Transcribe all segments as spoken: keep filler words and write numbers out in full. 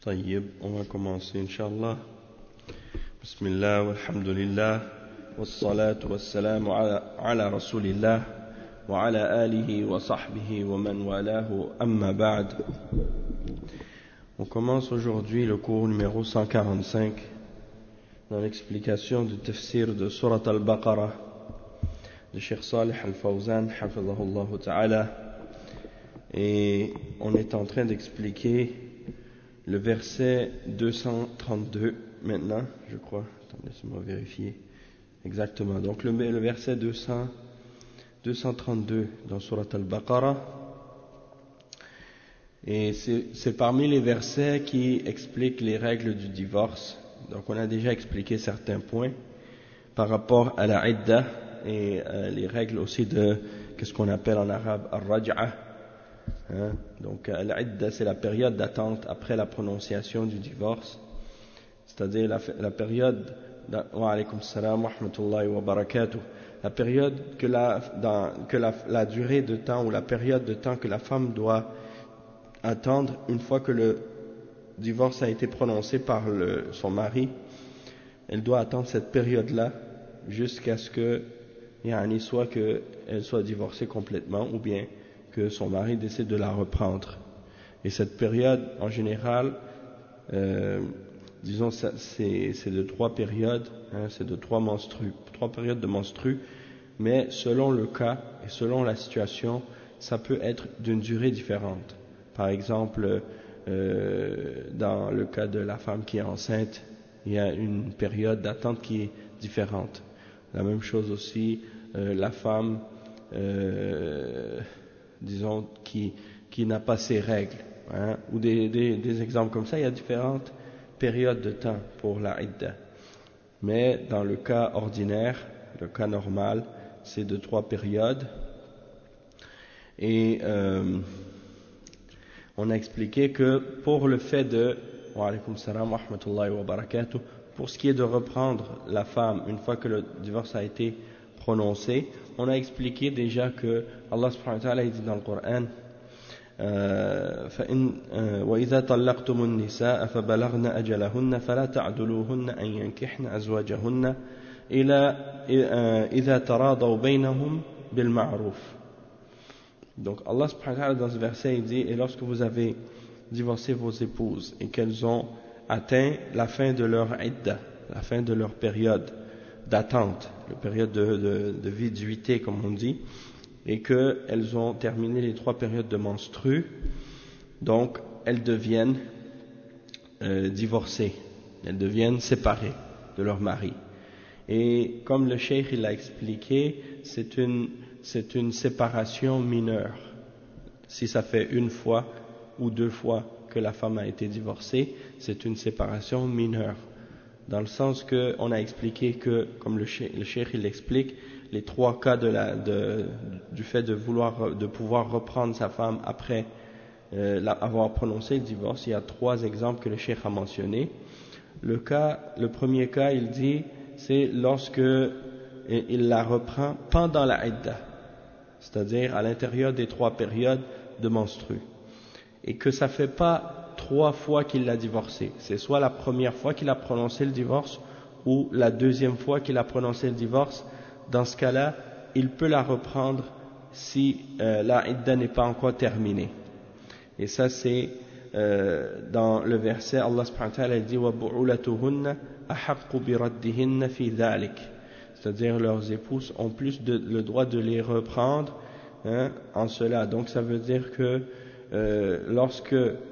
طيب, on va commencer, Inch'Allah. Bismillah, walhamdulillah, wassalatu wassalamu ala, ala rasulillah, wa ala alihi wa sahbihi wa man walahu, amma ba'd. On commence aujourd'hui le cours numéro cent quarante-cinq dans l'explication du tafsir de Surat al-Baqarah de Cheikh Salih al-Fawzan, hafidhahullah ta'ala. Et on est en train d'expliquer le verset deux cent trente-deux maintenant, je crois. Attendez, laissez-moi vérifier exactement. Donc le, le verset deux cents, deux cent trente-deux dans Surat al-Baqarah. Et c'est parmi les versets qui expliquent les règles du divorce. Donc on a déjà expliqué certains points par rapport à la idda et euh, les règles aussi de qu'est-ce qu'on appelle en arabe al-raj'a. Hein? Donc l'idda, c'est la période d'attente après la prononciation du divorce, c'est-à-dire la, la période wa alaykum salam wa rahmatullahi wa barakatuh, la période que, la, dans, que la, la durée de temps ou la période de temps que la femme doit attendre une fois que le divorce a été prononcé par le, son mari. Elle doit attendre cette période-là jusqu'à ce que yani, soit qu'elle soit divorcée complètement ou bien que son mari décide de la reprendre. Et cette période, en général, euh, disons, c'est de trois périodes, hein, c'est de trois menstrues, trois périodes de menstrues, mais selon le cas et selon la situation, ça peut être d'une durée différente. Par exemple, euh, dans le cas de la femme qui est enceinte, il y a une période d'attente qui est différente. La même chose aussi, euh, la femme, euh, disons, qui, qui n'a pas ses règles, hein, ou des, des, des exemples comme ça. Il y a différentes périodes de temps pour la idda. Mais dans le cas ordinaire, le cas normal, c'est de trois périodes. Et euh, on a expliqué que pour le fait de, wa alaykum salam wa rahmatullahi wa barakatuh, pour ce qui est de reprendre la femme une fois que le divorce a été prononcé, on a expliqué déjà que Allah subhanahu wa ta'ala dit dans le Coran وَإِذَا طَلَّقْتُمُ النِّسَاءَ فَبَلَغْنَ أَجَلَهُنَّ فَلَا تَعْدُلُوهُنَّ أَن يَنكِحْنَ أَزْوَاجَهُنَّ إِذَا تَرَاضَوْا بَيْنَهُمْ بِالْمَعْرُوفِ. Donc Allah subhanahu wa ta'ala dans ce verset il dit, et lorsque vous avez divorcé vos épouses et qu'elles ont atteint la fin de leur idda, la fin de leur période d'attente, la période de, de, de viduité comme on dit, et qu'elles ont terminé les trois périodes de menstrues, donc elles deviennent euh, divorcées, elles deviennent séparées de leur mari. Et comme le cheikh il l'a expliqué, c'est une, c'est une séparation mineure. Si ça fait une fois ou deux fois que la femme a été divorcée, c'est une séparation mineure. Dans le sens qu'on a expliqué que, comme le cheikh, le cheikh il l'explique, les trois cas de la, de, du fait de vouloir, de pouvoir reprendre sa femme après euh, la, avoir prononcé le divorce, il y a trois exemples que le cheikh a mentionnés. Le cas, le premier cas, il dit, c'est lorsque il la reprend pendant la idda, c'est-à-dire à l'intérieur des trois périodes de menstrues, et que ça fait pas trois fois qu'il l'a divorcée, c'est soit la première fois qu'il a prononcé le divorce ou la deuxième fois qu'il a prononcé le divorce. Dans ce cas-là, il peut la reprendre si euh, la idda n'est pas encore terminée. Et ça c'est euh, dans le verset Allah subhanahu wa ta'ala dit wa bu'ulatuhunna ahaqqu bi raddihinna fi dhalik, c'est-à-dire leurs épouses ont plus de, le droit de les reprendre, hein, en cela. Donc ça veut dire que euh, lorsque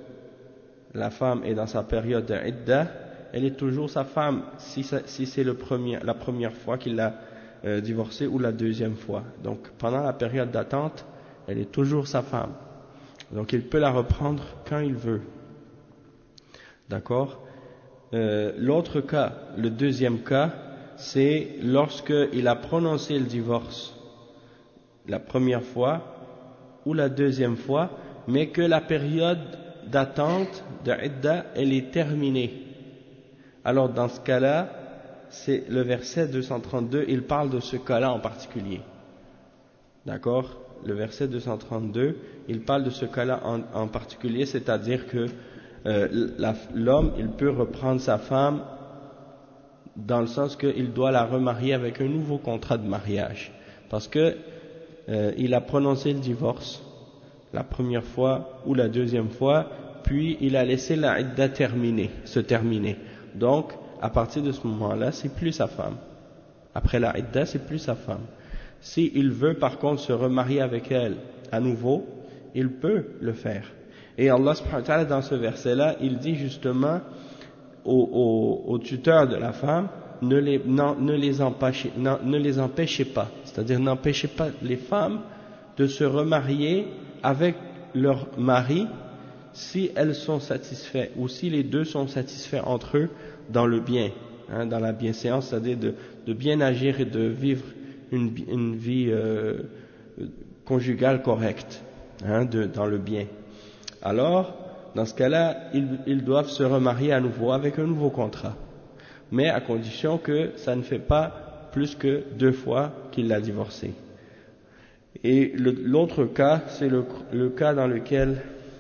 la femme est dans sa période d'idda, elle est toujours sa femme si, si c'est le premier, la première fois qu'il l'a euh, divorcée ou la deuxième fois. Donc pendant la période d'attente, elle est toujours sa femme. Donc il peut la reprendre quand il veut. D'accord? euh, L'autre cas, le deuxième cas, c'est lorsqu'il a prononcé le divorce la première fois ou la deuxième fois, mais que la période d'attente de idda, elle est terminée. Alors dans ce cas-là, c'est le verset deux cent trente-deux, il parle de ce cas-là en particulier. D'accord? Le verset deux cent trente-deux, il parle de ce cas-là en, en particulier, c'est-à-dire que euh, la, l'homme, il peut reprendre sa femme dans le sens qu'il doit la remarier avec un nouveau contrat de mariage. Parce que euh, il a prononcé le divorce la première fois ou la deuxième fois, puis il a laissé la idda terminer, se terminer. Donc, à partir de ce moment-là, c'est plus sa femme. Après la idda, c'est plus sa femme. S'il veut par contre se remarier avec elle à nouveau, il peut le faire. Et Allah subhanahu wa ta'ala, dans ce verset-là, il dit justement aux, aux, aux tuteurs de la femme, ne les, non, ne les empêchez, non, ne les empêchez pas, c'est-à-dire n'empêchez pas les femmes de se remarier avec leur mari si elles sont satisfaites ou si les deux sont satisfaits entre eux dans le bien, hein, dans la bienséance, c'est-à-dire de, de bien agir et de vivre une, une vie euh, conjugale correcte, hein, de, dans le bien. Alors, dans ce cas-là, ils, ils doivent se remarier à nouveau avec un nouveau contrat, mais à condition que ça ne fait pas plus que deux fois qu'il l'a divorcé. Et le, l'autre cas, c'est le, le cas dans lequel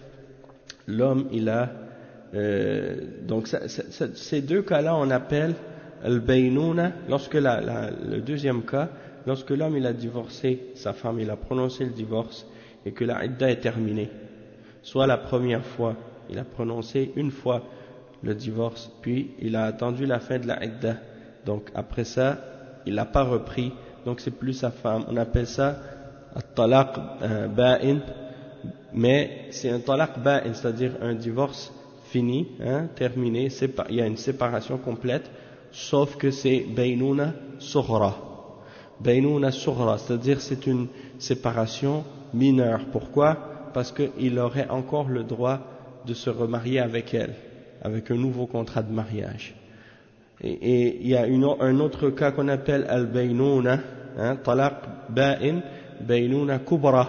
l'homme, il a... Euh, donc ça, ça, ça, ces deux cas-là, on appelle al-baynuna, lorsque la, la, le deuxième cas, lorsque l'homme, il a divorcé sa femme, il a prononcé le divorce, et que la idda est terminée. Soit la première fois, il a prononcé une fois le divorce, puis il a attendu la fin de la idda. Donc après ça, il n'a pas repris, donc c'est plus sa femme. On appelle ça al-talaq euh, ba'in, mais c'est un talaq ba'in, c'est-à-dire un divorce fini, hein, terminé, il y a une séparation complète, sauf que c'est baynuna sughra. Baynuna sughra, c'est-à-dire c'est une séparation mineure. Pourquoi? Parce qu'il aurait encore le droit de se remarier avec elle, avec un nouveau contrat de mariage. Et, et il y a une, un autre cas qu'on appelle al-baynuna, hein, talaq ba'in, baynuna kubra.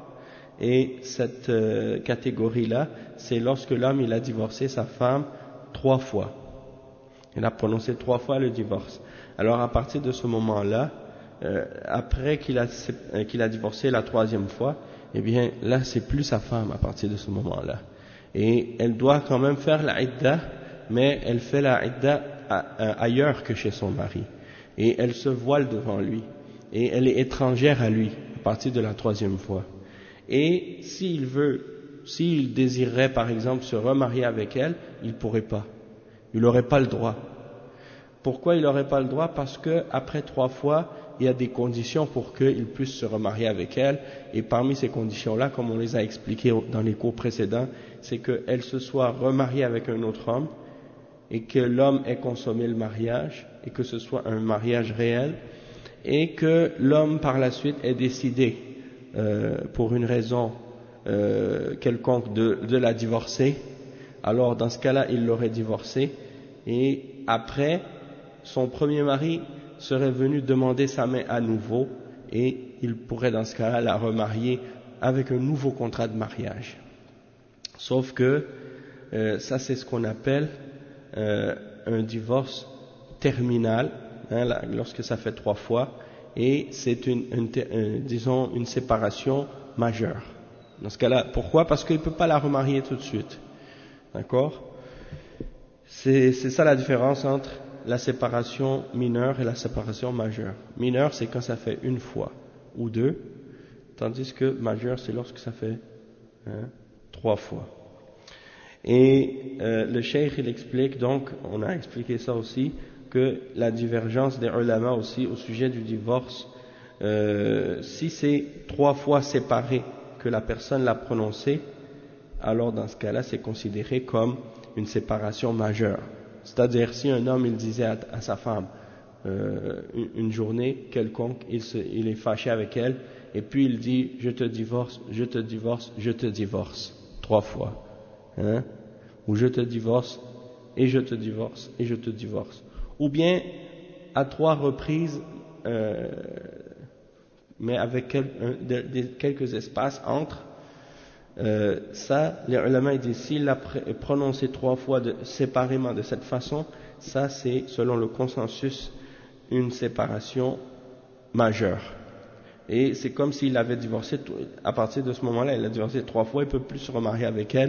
Et cette euh, catégorie-là, c'est lorsque l'homme il a divorcé sa femme trois fois. Il a prononcé trois fois le divorce. Alors à partir de ce moment-là, euh, après qu'il a, euh, qu'il a divorcé la troisième fois, eh bien là c'est plus sa femme à partir de ce moment-là. Et elle doit quand même faire la idda, mais elle fait la idda ailleurs que chez son mari. Et elle se voile devant lui. Et elle est étrangère à lui à partir de la troisième fois. Et s'il veut, s'il désirerait par exemple se remarier avec elle, il ne pourrait pas. Il n'aurait pas le droit. Pourquoi il n'aurait pas le droit? Parce que après trois fois, il y a des conditions pour qu'il puisse se remarier avec elle. Et parmi ces conditions-là, comme on les a expliquées dans les cours précédents, c'est qu'elle se soit remariée avec un autre homme et que l'homme ait consommé le mariage et que ce soit un mariage réel et que l'homme par la suite ait décidé Euh, pour une raison euh, quelconque de, de la divorcer, alors dans ce cas-là il l'aurait divorcée et après son premier mari serait venu demander sa main à nouveau et il pourrait dans ce cas-là la remarier avec un nouveau contrat de mariage. Sauf que euh, ça c'est ce qu'on appelle euh, un divorce terminal, hein, là, lorsque ça fait trois fois. Et c'est une, une, une, disons, une séparation majeure. Dans ce cas-là, pourquoi? Parce qu'il ne peut pas la remarier tout de suite. D'accord? C'est, c'est ça la différence entre la séparation mineure et la séparation majeure. Mineure, c'est quand ça fait une fois ou deux, tandis que majeure, c'est lorsque ça fait hein, trois fois. Et euh, le cheikh, il explique, donc, on a expliqué ça aussi, que la divergence des ulama aussi au sujet du divorce, euh, si c'est trois fois séparé que la personne l'a prononcé, alors dans ce cas-là c'est considéré comme une séparation majeure. C'est-à-dire si un homme il disait à, à sa femme euh, une, une journée quelconque, il, se, il est fâché avec elle et puis il dit je te divorce, je te divorce, je te divorce trois fois, hein, ou je te divorce et je te divorce et je te divorce. Ou bien à trois reprises, euh, mais avec quel, un, de, de, quelques espaces entre, euh, ça, les ulama disent, s'il l'a prononcé trois fois de, séparément de cette façon, ça c'est, selon le consensus, une séparation majeure. Et c'est comme s'il avait divorcé, à partir de ce moment-là, il a divorcé trois fois, il ne peut plus se remarier avec elle,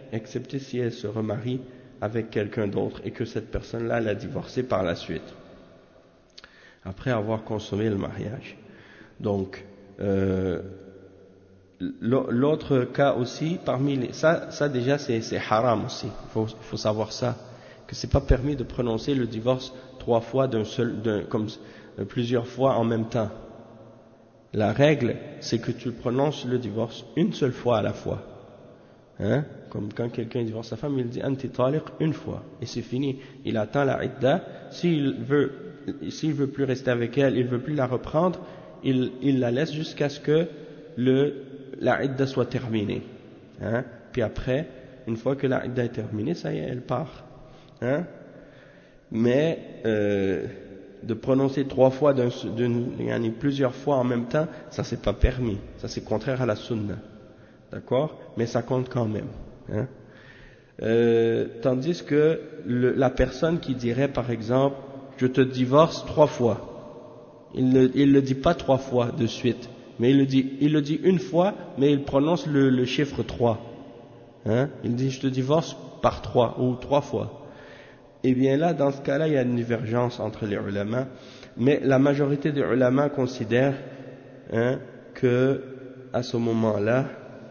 excepté si elle se remarie avec quelqu'un d'autre et que cette personne-là l'a divorcée par la suite, après avoir consommé le mariage. Donc, euh, l'autre cas aussi, parmi les, ça, ça déjà c'est, c'est haram aussi, il faut, faut savoir ça, que c'est pas permis de prononcer le divorce trois fois d'un seul, d'un, comme euh, plusieurs fois en même temps. La règle, c'est que tu prononces le divorce une seule fois à la fois. Hein? Comme quand quelqu'un divorce sa femme, il dit anti taliq une fois et c'est fini. Il attend la idda. S'il veut, s'il veut plus rester avec elle, il veut plus la reprendre, il, il la laisse jusqu'à ce que le, la idda soit terminée. Hein? Puis après, une fois que la idda est terminée, ça y est, elle part. Hein? Mais euh, de prononcer trois fois, d'un, d'un, plusieurs fois en même temps, ça c'est pas permis. Ça c'est contraire à la sunna. D'accord? Mais ça compte quand même. Hein? Euh, tandis que le, la personne qui dirait par exemple je te divorce trois fois, il ne il le dit pas trois fois de suite, mais il le dit, il le dit une fois, mais il prononce le, le chiffre trois. Hein? Il dit je te divorce par trois ou trois fois. Et bien là, dans ce cas-là, il y a une divergence entre les ulama, mais la majorité des ulama considèrent hein, que à ce moment-là,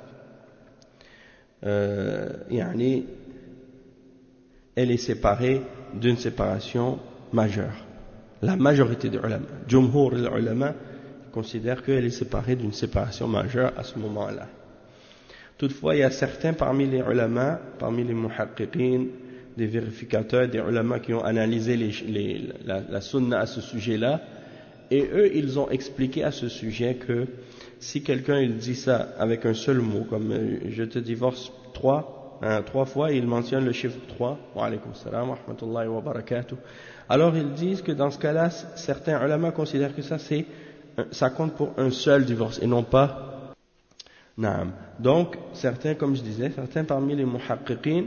Euh, yani, elle est séparée d'une séparation majeure. La majorité des ulama, Jumhur al-ulama, considèrent qu'elle est séparée d'une séparation majeure à ce moment-là. Toutefois, il y a certains parmi les ulama, parmi les muhaqqiqin, des vérificateurs, des ulama qui ont analysé les, les, la, la sunna à ce sujet-là, et eux, ils ont expliqué à ce sujet que si quelqu'un il dit ça avec un seul mot, comme euh, je te divorce trois, hein, trois fois, et il mentionne le chiffre trois, wa alaykum salam wa rahmatullahi wa barakatuh, alors ils disent que dans ce cas-là, certains ulama considèrent que ça c'est, ça compte pour un seul divorce et non pas naam. Donc, certains, comme je disais, certains parmi les muhaqqiqin,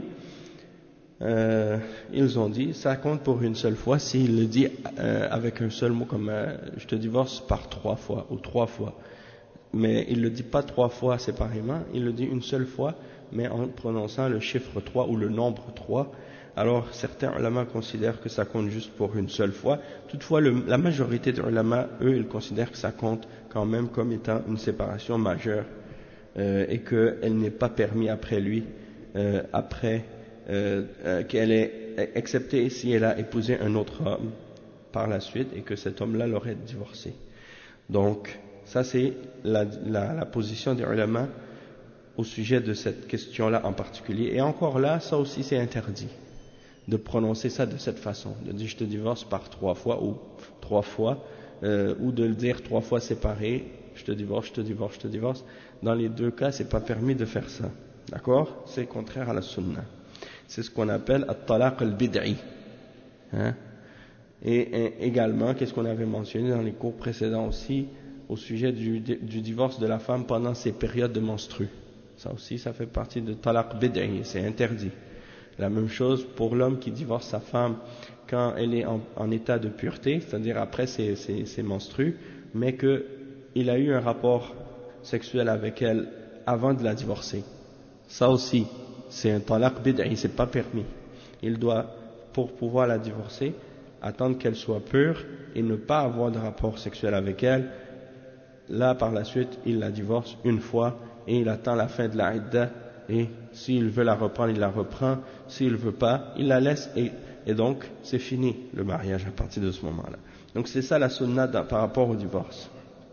euh, ils ont dit, ça compte pour une seule fois s'il le dit euh, avec un seul mot, comme euh, je te divorce par trois fois ou trois fois. Mais il ne le dit pas trois fois séparément, il le dit une seule fois, mais en prononçant le chiffre trois ou le nombre trois. Alors certains ulama considèrent que ça compte juste pour une seule fois. Toutefois, le, la majorité des ulama, eux, ils considèrent que ça compte quand même comme étant une séparation majeure euh, et qu'elle n'est pas permise après lui, euh, après euh, euh, qu'elle est, excepté si elle a épousé un autre homme par la suite et que cet homme-là l'aurait divorcé. Donc, ça c'est la, la, la position des ulama au sujet de cette question-là en particulier. Et encore là, ça aussi c'est interdit de prononcer ça de cette façon, de dire je te divorce par trois fois ou trois fois, euh, ou de le dire trois fois séparé, je te divorce, je te divorce, je te divorce. Dans les deux cas, c'est pas permis de faire ça. D'accord? C'est contraire à la sunna. C'est ce qu'on appelle at-talaq al-bid'i. Hein? Et, et également, qu'est-ce qu'on avait mentionné dans les cours précédents aussi, au sujet du, du divorce de la femme pendant ses périodes de menstrues. Ça aussi, ça fait partie de talaq bid'i, c'est interdit. La même chose pour l'homme qui divorce sa femme quand elle est en, en état de pureté, c'est-à-dire après ses, ses, ses menstrues, mais qu'il a eu un rapport sexuel avec elle avant de la divorcer. Ça aussi, c'est un talaq bid'i, c'est pas permis. Il doit, pour pouvoir la divorcer, attendre qu'elle soit pure et ne pas avoir de rapport sexuel avec elle. Là, par la suite, il la divorce une fois et il attend la fin de la idda, et s'il veut la reprendre, il la reprend, s'il veut pas, il la laisse, et, et donc c'est fini le mariage à partir de ce moment-là. Donc c'est ça la sunna par rapport au divorce.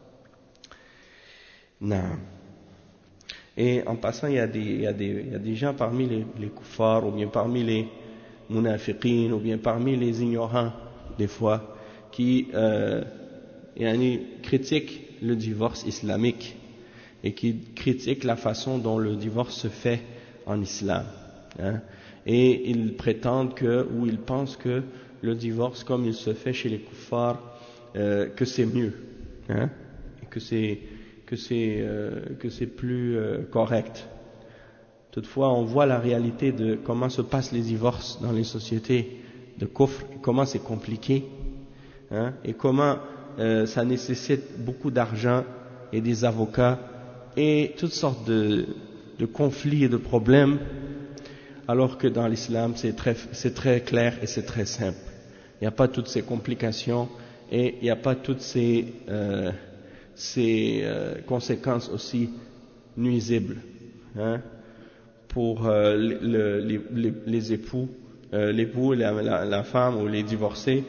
Non. Et en passant, il y a des, il y a des, il y a des gens parmi les, les kuffars, ou bien parmi les munafiqin, ou bien parmi les ignorants, des fois, qui euh, yani, critiquent le divorce islamique et qui critiquent la façon dont le divorce se fait en islam. Hein. Et ils prétendent que, ou ils pensent que le divorce, comme il se fait chez les kuffars, euh, que c'est mieux, hein, et que c'est que c'est euh, que c'est plus euh, correct. Toutefois, on voit la réalité de comment se passent les divorces dans les sociétés de kufr, comment c'est compliqué, hein, et comment euh, ça nécessite beaucoup d'argent et des avocats et toutes sortes de, de conflits et de problèmes alors que dans l'islam c'est très, c'est très clair et c'est très simple. Il n'y a pas toutes ces complications et il n'y a pas toutes ces, euh, ces euh, conséquences aussi nuisibles, hein, pour euh, le, les, les, les époux, euh, l'époux, la, la, la femme ou les divorcés,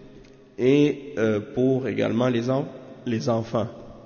et euh, pour également les, en, les enfants,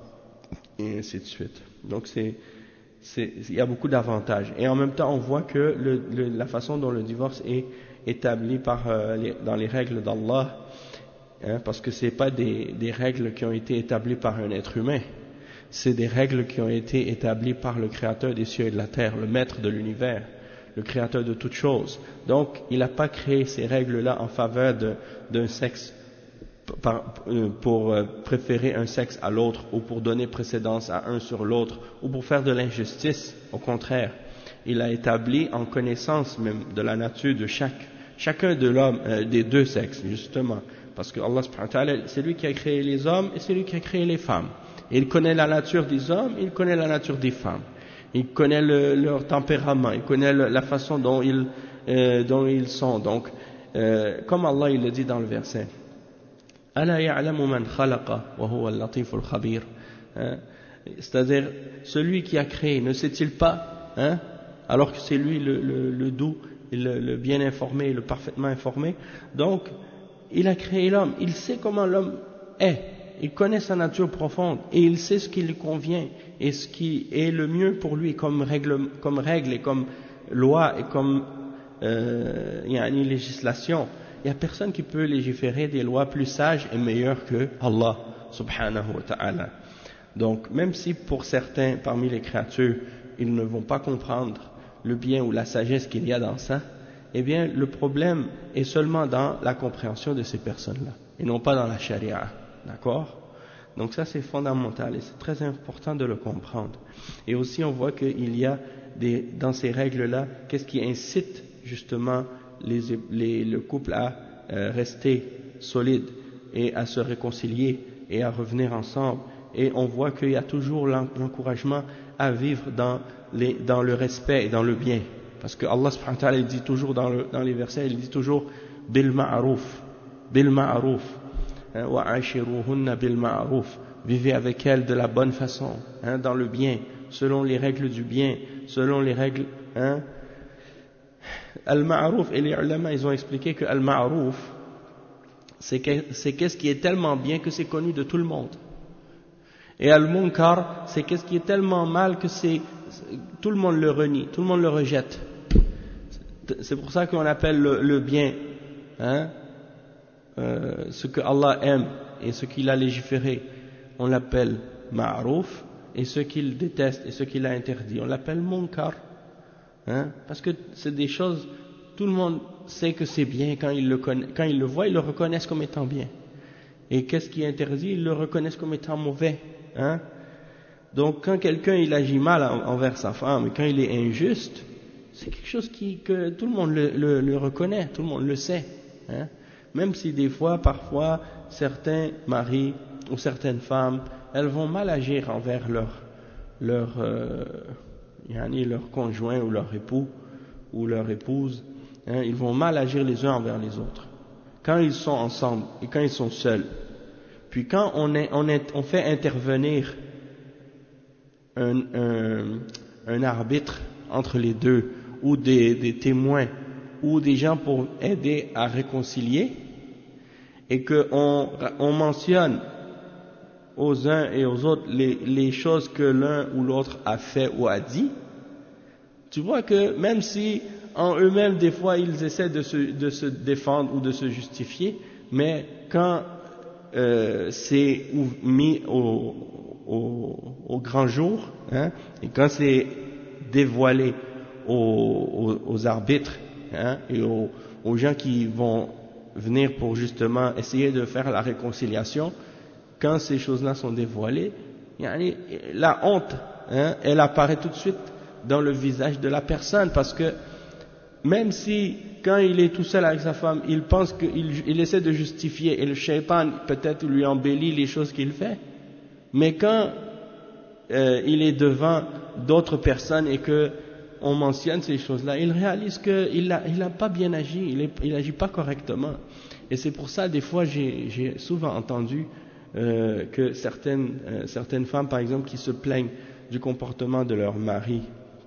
et ainsi de suite. Donc c'est, c'est, il y a beaucoup d'avantages. Et en même temps, on voit que le, le, la façon dont le divorce est établi par, euh, les, dans les règles d'Allah, hein, parce que ce n'est pas des, des règles qui ont été établies par un être humain, c'est des règles qui ont été établies par le Créateur des cieux et de la terre, le Maître de l'univers, le Créateur de toutes choses. Donc, il n'a pas créé ces règles-là en faveur de, d'un sexe, par, pour préférer un sexe à l'autre, ou pour donner précédence à un sur l'autre, ou pour faire de l'injustice. Au contraire, il a établi en connaissance même de la nature de chaque, chacun de l'homme, euh, des deux sexes, justement. Parce que Allah subhanahu wa ta'ala, c'est lui qui a créé les hommes et c'est lui qui a créé les femmes. Il connaît la nature des hommes, il connaît la nature des femmes. Il connaît le, leur tempérament, il connaît le, la façon dont ils, euh, dont ils sont. Donc, euh, comme Allah il le dit dans le verset, Ala ya'lamu man khalaqa wa huwa al-latiful khabir. C'est-à-dire, celui qui a créé, ne sait-il pas, hein, alors que c'est lui le, le, le doux, le, le bien informé, le parfaitement informé. Donc, il a créé l'homme, il sait comment l'homme est. Il connaît sa nature profonde et il sait ce qui lui convient et ce qui est le mieux pour lui comme règle, comme règle et comme loi et comme euh, il y a une législation. Il n'y a personne qui peut légiférer des lois plus sages et meilleures que Allah subhanahu wa ta'ala. Donc même si pour certains parmi les créatures ils ne vont pas comprendre le bien ou la sagesse qu'il y a dans ça, eh bien le problème est seulement dans la compréhension de ces personnes-là et non pas dans la charia. D'accord? Donc ça c'est fondamental et c'est très important de le comprendre. Et aussi on voit qu'il y a des, dans ces règles-là, qu'est-ce qui incite justement les, les, le couple à euh, rester solide et à se réconcilier et à revenir ensemble. Et on voit qu'il y a toujours l'encouragement à vivre dans, les, dans le respect et dans le bien. Parce que Allah subhanahu wa ta'ala il dit toujours dans, le, dans les versets, il dit toujours bil ma'ruf, bil ma'ruf. Vivez avec elle de la bonne façon, hein, dans le bien, selon les règles du bien, selon les règles, hein. Al-Ma'ruf, et les ulama, ils ont expliqué que Al-Ma'ruf, c'est qu'est-ce qui est tellement bien que c'est connu de tout le monde. Et Al-Munkar, c'est qu'est-ce qui est tellement mal que c'est, tout le monde le renie, tout le monde le rejette. C'est pour ça qu'on appelle le, le bien, hein, Euh, ce que Allah aime et ce qu'il a légiféré, on l'appelle ma'rouf, et ce qu'il déteste et ce qu'il a interdit, on l'appelle munkar, hein, parce que c'est des choses, tout le monde sait que c'est bien quand il le connaît, quand il le voit, ils le reconnaissent comme étant bien. Et qu'est-ce qui est interdit, ils le reconnaissent comme étant mauvais, hein. Donc quand quelqu'un il agit mal envers sa femme, et quand il est injuste, c'est quelque chose qui, que tout le monde le, le, le reconnaît, tout le monde le sait, hein. Même si des fois, parfois, certains maris ou certaines femmes, elles vont mal agir envers leur, leur, euh, yani leur conjoint ou leur époux ou leur épouse, hein, ils vont mal agir les uns envers les autres. Quand ils sont ensemble et quand ils sont seuls. Puis quand on, est, on, est, on fait intervenir un, un, un arbitre entre les deux, ou des, des témoins, ou des gens pour aider à réconcilier, et qu'on on mentionne aux uns et aux autres les, les choses que l'un ou l'autre a fait ou a dit, tu vois que même si en eux-mêmes des fois ils essaient de se, de se défendre ou de se justifier, mais quand euh, c'est mis au, au, au grand jour, hein, et quand c'est dévoilé aux, aux, aux arbitres, hein, et aux, aux gens qui vont venir pour justement essayer de faire la réconciliation, quand ces choses-là sont dévoilées, la honte, hein, elle apparaît tout de suite dans le visage de la personne, parce que même si quand il est tout seul avec sa femme, il pense qu'il il essaie de justifier, et le shaitan peut-être lui embellit les choses qu'il fait, mais quand euh, il est devant d'autres personnes et que on mentionne ces choses-là, il réalise qu'il n'a il a pas bien agi, il, est, il agit pas correctement. Et c'est pour ça, des fois, j'ai, j'ai souvent entendu euh, que certaines, euh, certaines femmes, par exemple, qui se plaignent du comportement de leur mari,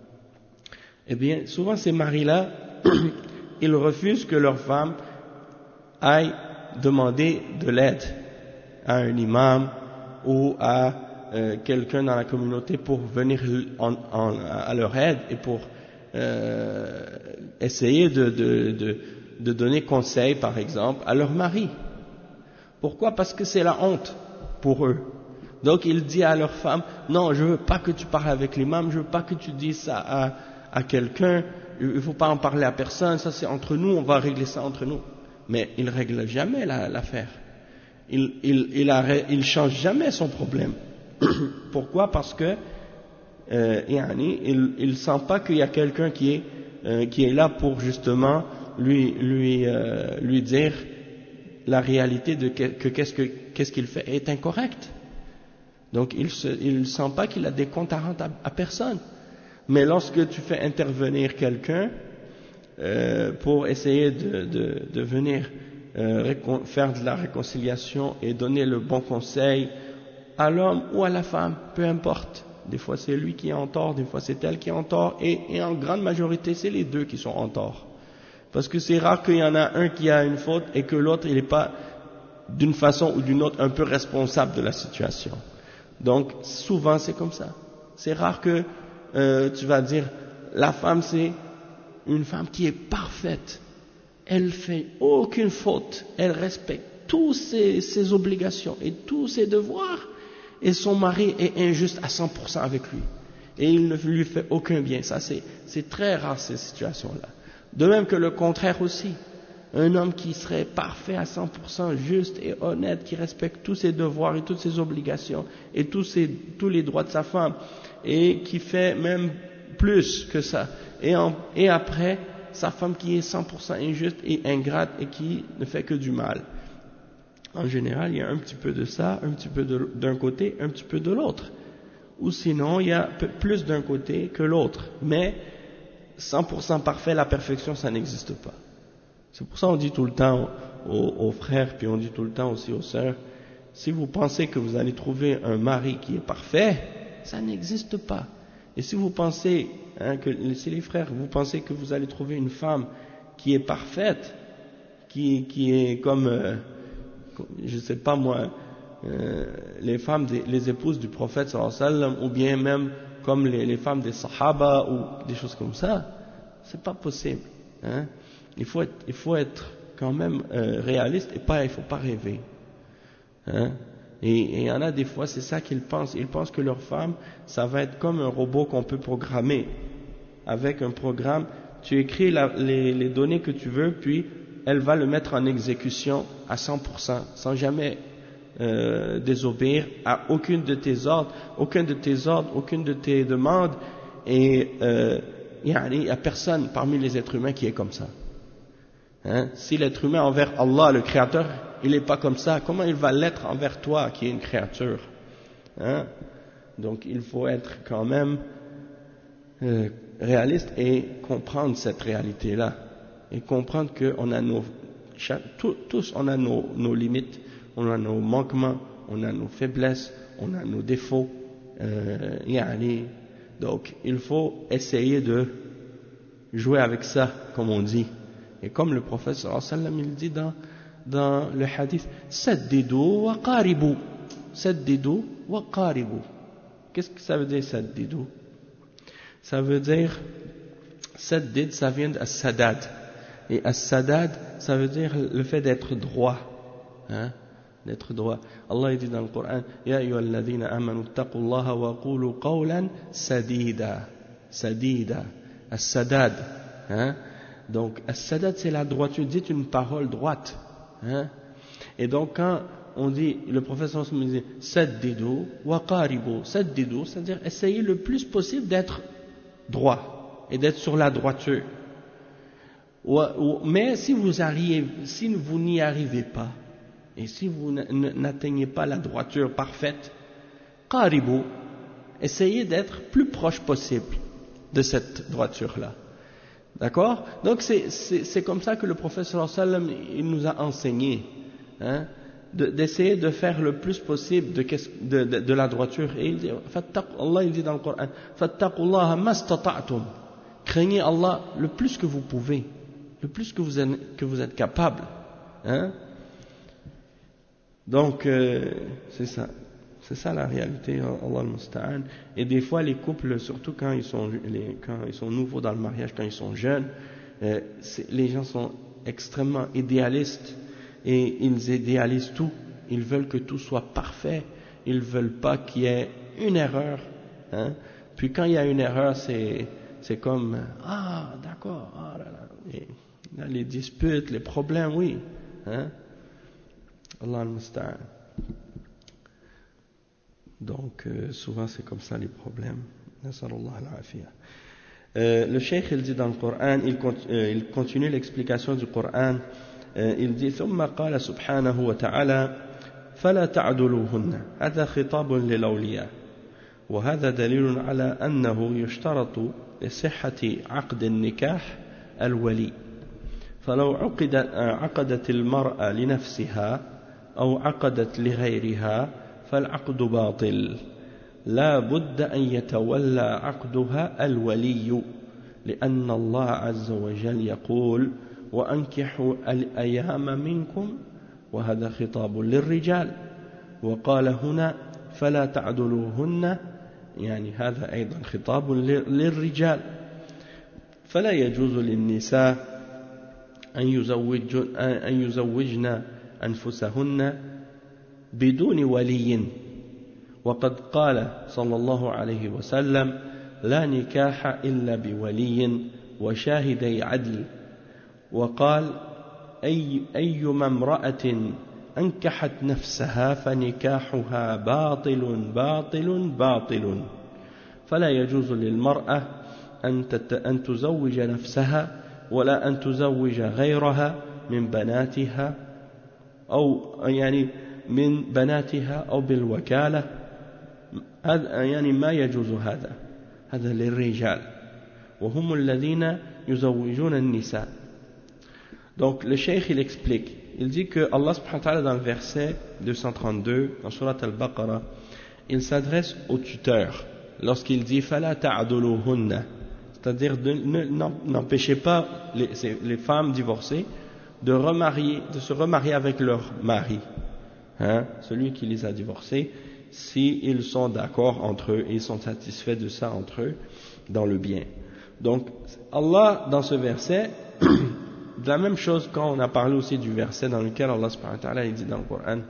eh bien, souvent ces maris-là, ils refusent que leur femme aille demander de l'aide à un imam ou à euh, quelqu'un dans la communauté pour venir en, en, à leur aide et pour euh, essayer de, de, de, de donner conseil, par exemple, à leur mari. Pourquoi? Parce que c'est la honte pour eux. Donc il dit à leur femme, non, je veux pas que tu parles avec l'imam, je veux pas que tu dises ça à, à quelqu'un, il ne faut pas en parler à personne, ça c'est entre nous, on va régler ça entre nous. Mais il ne règle jamais la, l'affaire. Il, il, il, arrête, il change jamais son problème. Pourquoi? Parce que euh, yani, il ne sent pas qu'il y a quelqu'un qui est, euh, qui est là pour justement lui, lui, euh, lui dire la réalité de que, que qu'est-ce que, qu'est-ce qu'il fait est incorrect. Donc il ne sent pas qu'il a des comptes à rendre à, à personne. Mais lorsque tu fais intervenir quelqu'un euh, pour essayer de, de, de venir euh, faire de la réconciliation et donner le bon conseil à l'homme ou à la femme, peu importe. Des fois c'est lui qui est en tort, des fois c'est elle qui est en tort, et, et en grande majorité c'est les deux qui sont en tort. Parce que c'est rare qu'il y en a un qui a une faute et que l'autre il n'est pas d'une façon ou d'une autre un peu responsable de la situation. Donc souvent c'est comme ça. C'est rare que euh, tu vas dire la femme c'est une femme qui est parfaite, elle fait aucune faute, elle respecte toutes ses, ses obligations et tous ses devoirs, et son mari est injuste à cent pour cent avec lui et il ne lui fait aucun bien. Ça c'est, c'est très rare ces situations-là. De même que le contraire aussi, un homme qui serait parfait à cent pour cent, juste et honnête, qui respecte tous ses devoirs et toutes ses obligations et tous, ses, tous les droits de sa femme, et qui fait même plus que ça, et, en, et après sa femme qui est cent pour cent injuste et ingrate et qui ne fait que du mal. En général, il y a un petit peu de ça, un petit peu de, d'un côté, un petit peu de l'autre, ou sinon il y a plus d'un côté que l'autre, mais cent pour cent parfait, la perfection, ça n'existe pas. C'est pour ça qu'on dit tout le temps aux, aux frères, puis on dit tout le temps aussi aux sœurs, si vous pensez que vous allez trouver un mari qui est parfait, ça n'existe pas. Et si vous pensez, hein, que si les frères, vous pensez que vous allez trouver une femme qui est parfaite, qui, qui est comme, euh, je ne sais pas moi, euh, les femmes, des, les épouses du prophète sallallahu alayhi wa sallam, ou bien même comme les, les femmes des sahaba ou des choses comme ça, c'est pas possible. Hein. Il faut être, il faut être quand même euh, réaliste et pas, il faut pas rêver. Hein. Et il y en a des fois, c'est ça qu'ils pensent. Ils pensent que leur femme, ça va être comme un robot qu'on peut programmer. Avec un programme, tu écris la, les, les données que tu veux, puis elle va le mettre en exécution à cent pour cent, sans jamais euh, désobéir à aucune de tes ordres, aucun de tes ordres, aucune de tes demandes. Et euh, il n'y a personne parmi les êtres humains qui est comme ça. Hein? Si l'être humain envers Allah, le Créateur, il n'est pas comme ça, comment il va l'être envers toi qui est une créature? Hein? Donc il faut être quand même euh, réaliste et comprendre cette réalité-là, et comprendre qu'on a nos, tous on a nos, nos limites, on a nos manquements, on a nos faiblesses, on a nos défauts. Euh, yani, donc il faut essayer de jouer avec ça, comme on dit. Et comme le prophète sallallahu alayhi wa sallam, il dit dans, dans le hadith, saddidu wa qaribu. Saddidu wa qaribu. Qu'est-ce que ça veut dire saddidu? Ça veut dire, saddid, ça vient de as-sadad. Et as-sadad, ça veut dire le fait d'être droit. Hein? D'être droit. Allah dit dans le Coran, Ya ayyuhalladhina amanu taqullaha wa qulu qawlan sadida. Sadida. As-sadad. Hein? Donc, as-sadad, c'est la droiture, dites une parole droite. Hein? Et donc, quand on dit, le professeur me dit, saddidu wa qaribu, saddidu, c'est-à-dire essayez le plus possible d'être droit et d'être sur la droiture. Mais si vous arrivez, si vous n'y arrivez pas, et si vous n'atteignez pas la droiture parfaite, qaribu, essayez d'être plus proche possible. de cette droiture-là. D'accord? Donc c'est, c'est, c'est comme ça que le prophète sallallahu alayhi wa sallam, il nous a enseigné, hein, de, d'essayer de faire le plus possible de, de, de, de la droiture. Et il dit, Allah il dit dans le Coran, fattaqullaha mastata'tum. Craignez Allah le plus que vous pouvez, le plus que vous êtes, que vous êtes capable. Hein? Donc euh, c'est ça. C'est ça la réalité, Allah al-Musta'an. Et des fois, les couples, surtout quand ils sont, les, quand ils sont nouveaux dans le mariage, quand ils sont jeunes, euh, les gens sont extrêmement idéalistes et ils idéalisent tout. Ils veulent que tout soit parfait. Ils ne veulent pas qu'il y ait une erreur. Hein. Puis quand il y a une erreur, c'est, c'est comme ah, d'accord, ah là là. Et, là, les disputes, les problèmes, oui. Hein. Allah al-Musta'an. Donc, euh, souvent, c'est comme ça les problèmes. Euh, le cheikh, il dit dans le Coran, il, euh, il continue l'explication du Coran, euh, il dit ثم قال سبحانه وتعالى فلا تعدلوهن هذا خطاب للأولياء وهذا دليل على أنه يشترط لصحة عقد النكاح الولي فلو عقد عقدت المرأة لنفسها أو عقدت لغيرها فالعقد باطل لا بد أن يتولى عقدها الولي لأن الله عز وجل يقول وأنكحوا الأيام منكم وهذا خطاب للرجال وقال هنا فلا تعدلوهن يعني هذا أيضا خطاب للرجال فلا يجوز للنساء أن يزوجن, أن يزوجن أنفسهن بدون ولي وقد قال صلى الله عليه وسلم لا نكاح إلا بولي وشاهدي عدل وقال أي أيما امرأة أنكحت نفسها فنكاحها باطل باطل باطل فلا يجوز للمرأة أن تزوج نفسها ولا أن تزوج غيرها من بناتها أو يعني من بناتها أو بالوكالة هذا يعني ما يجوز هذا هذا للرجال وهم الذين يزوجون النساء. Donc le cheikh il explique, il dit que Allah subhanahu wa ta'ala dans le verset deux cent trente-deux dans Surat al-Baqarah, il s'adresse aux tuteurs lorsqu'il dit fala ta'aduluhunna, c'est-à-dire n'empêchez pas les, les femmes divorcées de remarier, de se remarier avec leur mari. Hein, celui qui les a divorcés, s'ils sont d'accord entre eux et ils sont satisfaits de ça entre eux dans le bien. Donc Allah dans ce verset, de la même chose quand on a parlé aussi du verset dans lequel Allah subhanahu wa ta'ala dit dans le Coran,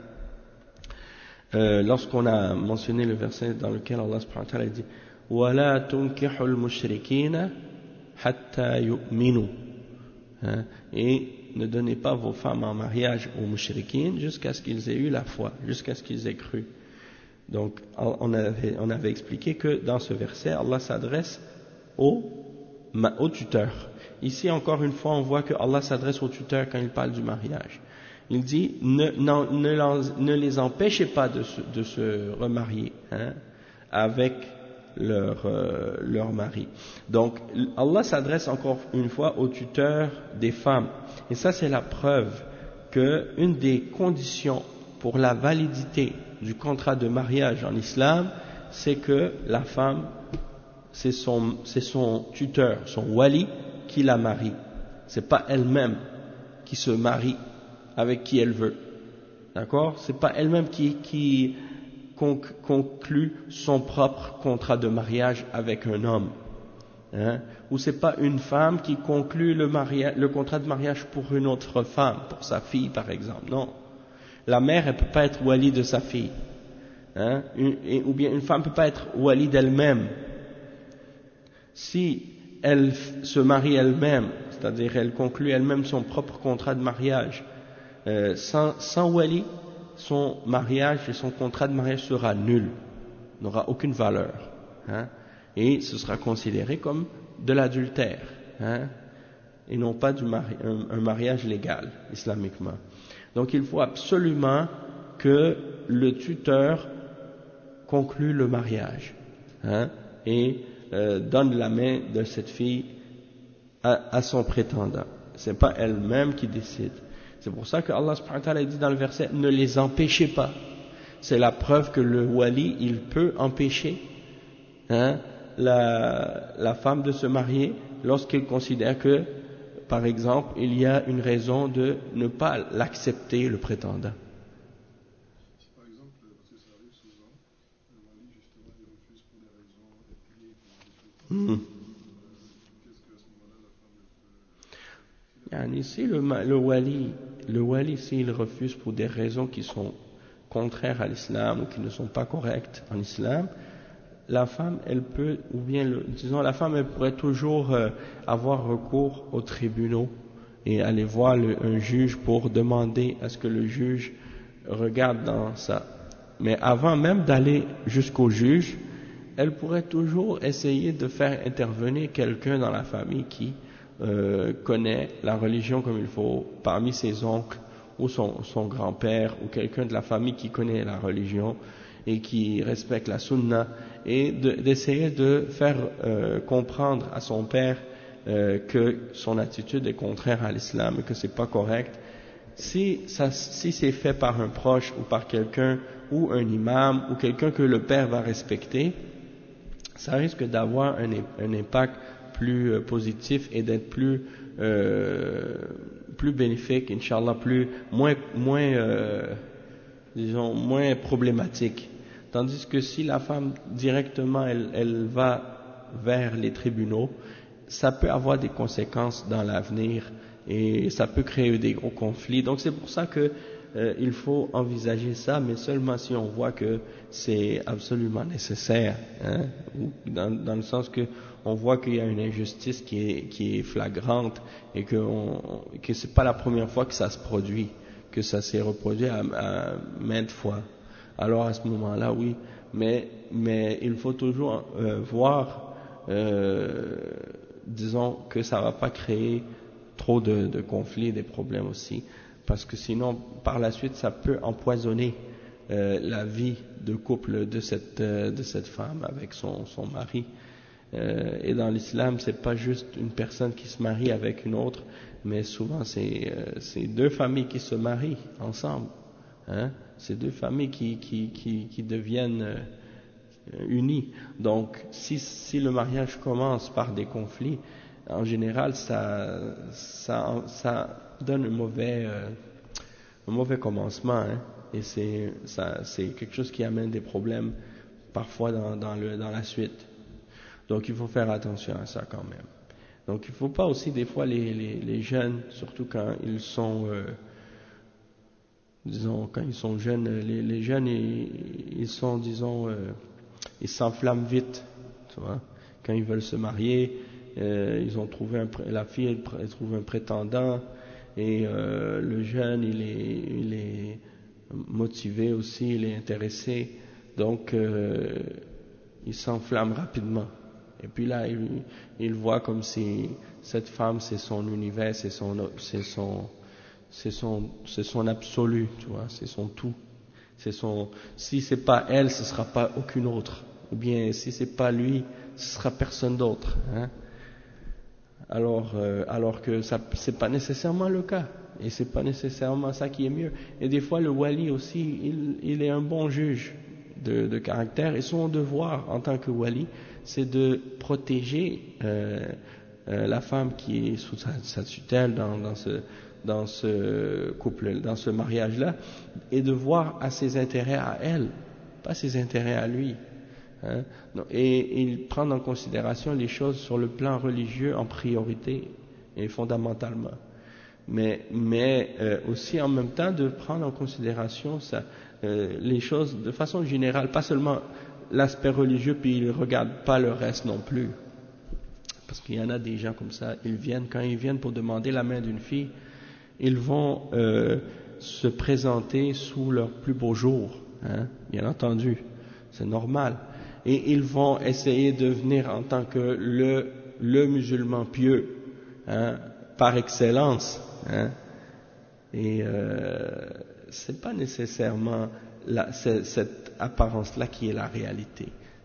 euh, lorsqu'on a mentionné le verset dans lequel Allah subhanahu wa ta'ala dit وَلَا تُنْكِحُ الْمُشْرِكِينَ حَتَّى يُؤْمِنُوا, hein, et ne donnez pas vos femmes en mariage aux mouchriquines jusqu'à ce qu'ils aient eu la foi, jusqu'à ce qu'ils aient cru. Donc on avait, on avait expliqué que dans ce verset Allah s'adresse aux, aux tuteurs. Ici encore une fois on voit que Allah s'adresse aux tuteurs quand il parle du mariage. Il dit ne, non, ne, ne les empêchez pas de se, de se remarier, hein, avec leur, euh, leur mari. Donc Allah s'adresse encore une fois aux tuteurs des femmes. Et ça c'est la preuve que une des conditions pour la validité du contrat de mariage en islam, c'est que la femme, c'est son, c'est son tuteur, son wali qui la marie. C'est pas elle-même qui se marie avec qui elle veut. D'accord? C'est pas elle-même qui, qui conclut son propre contrat de mariage avec un homme. Hein? Ou c'est pas une femme qui conclut le, mariage, le contrat de mariage pour une autre femme, pour sa fille par exemple. Non. La mère, elle peut pas être wali de sa fille. Hein? Une, et, ou bien une femme peut pas être wali d'elle-même. Si elle se marie elle-même, c'est-à-dire elle conclut elle-même son propre contrat de mariage, euh, sans, sans wali, son mariage et son contrat de mariage sera nul, n'aura aucune valeur, hein, et ce sera considéré comme de l'adultère, hein, et non pas du mari, un, un mariage légal islamiquement. Donc il faut absolument que le tuteur conclue le mariage, hein, et euh, donne la main de cette fille à, à son prétendant. C'est pas elle-même qui décide. C'est pour ça que Allah subhanahu wa ta'ala dit dans le verset, ne les empêchez pas. C'est la preuve que le wali, il peut empêcher hein, la, la femme de se marier lorsqu'il considère que, par exemple, il y a une raison de ne pas l'accepter, le prétendant. Si par exemple, parce que ça arrive souvent, le wali justement il refuse pour des raisons ethniques ou des choses comme ça, Mmh. qu'est-ce qu'à ce moment-là la femme peut... Yani, si le, le wali, le wali s'il refuse pour des raisons qui sont contraires à l'islam ou qui ne sont pas correctes en islam, la femme, elle peut, ou bien, le, disons, la femme, elle pourrait toujours euh, avoir recours aux tribunaux et aller voir le, un juge pour demander à ce que le juge regarde dans ça. Mais avant même d'aller jusqu'au juge, elle pourrait toujours essayer de faire intervenir quelqu'un dans la famille qui euh, connaît la religion comme il faut, parmi ses oncles ou son, son grand-père ou quelqu'un de la famille qui connaît la religion et qui respecte la sunna, et de, d'essayer de faire euh, comprendre à son père euh, que son attitude est contraire à l'islam et que c'est pas correct. Si, ça, si c'est fait par un proche ou par quelqu'un ou un imam ou quelqu'un que le père va respecter, ça risque d'avoir un, un impact plus euh, positif et d'être plus euh, plus bénéfique, Inch'Allah, plus moins moins euh, disons moins problématique. Tandis que si la femme directement elle, elle va vers les tribunaux, ça peut avoir des conséquences dans l'avenir et ça peut créer des gros conflits. Donc c'est pour ça que euh, il faut envisager ça, mais seulement si on voit que c'est absolument nécessaire, hein, dans, dans le sens que on voit qu'il y a une injustice qui est, qui est flagrante et que, on, que c'est pas la première fois que ça se produit, que ça s'est reproduit à, à maintes fois. Alors à ce moment-là, oui, mais, mais il faut toujours euh, voir, euh, disons, que ça ne va pas créer trop de, de conflits, des problèmes aussi, parce que sinon, par la suite, ça peut empoisonner euh, la vie de couple de cette, euh, de cette femme avec son, son mari. Euh, et dans l'islam, c'est pas juste une personne qui se marie avec une autre, mais souvent c'est, euh, c'est deux familles qui se marient ensemble. Hein? C'est deux familles qui, qui, qui, qui deviennent euh, unies. Donc, si, si le mariage commence par des conflits, en général, ça, ça, ça donne un mauvais, euh, un mauvais commencement. Hein? Et c'est, ça, c'est quelque chose qui amène des problèmes parfois dans, dans, le, dans la suite. Donc, il faut faire attention à ça quand même. Donc, il ne faut pas aussi, des fois, les, les, les jeunes, surtout quand ils sont... Euh, disons, quand ils sont jeunes, les, les jeunes, ils, ils sont, disons, euh, ils s'enflamment vite, tu vois. Quand ils veulent se marier, euh, ils ont trouvé un, la fille, elle, elle trouve un prétendant, et euh, le jeune, il est, il est motivé aussi, il est intéressé, donc euh, il s'enflamme rapidement. Et puis là, il, il voit comme si cette femme, c'est son univers, c'est son, c'est son c'est son, c'est son absolu, tu vois, c'est son tout. C'est son, si c'est pas elle, ce sera pas aucune autre. Ou bien, si c'est pas lui, ce sera personne d'autre, hein. Alors, euh, alors que ça, c'est pas nécessairement le cas. Et c'est pas nécessairement ça qui est mieux. Et des fois, le wali aussi, il, il est un bon juge de, de caractère. Et son devoir, en tant que wali, c'est de protéger, euh, euh, la femme qui est sous sa, sa tutelle dans, dans ce, dans ce couple, dans ce mariage-là, et de voir à ses intérêts à elle, pas ses intérêts à lui. Hein? Et il prend en considération les choses sur le plan religieux en priorité et fondamentalement. Mais, mais euh, aussi en même temps de prendre en considération ça, euh, les choses de façon générale, pas seulement l'aspect religieux, puis il ne regarde pas le reste non plus. Parce qu'il y en a des gens comme ça, ils viennent, quand ils viennent pour demander la main d'une fille, ils vont euh, se présenter sous leur plus beau jour, hein, bien entendu, c'est normal. Et ils vont essayer de venir en tant que le, le musulman pieux, hein, par excellence. Hein, et euh, c'est pas nécessairement la, cette apparence-là qui est la réalité.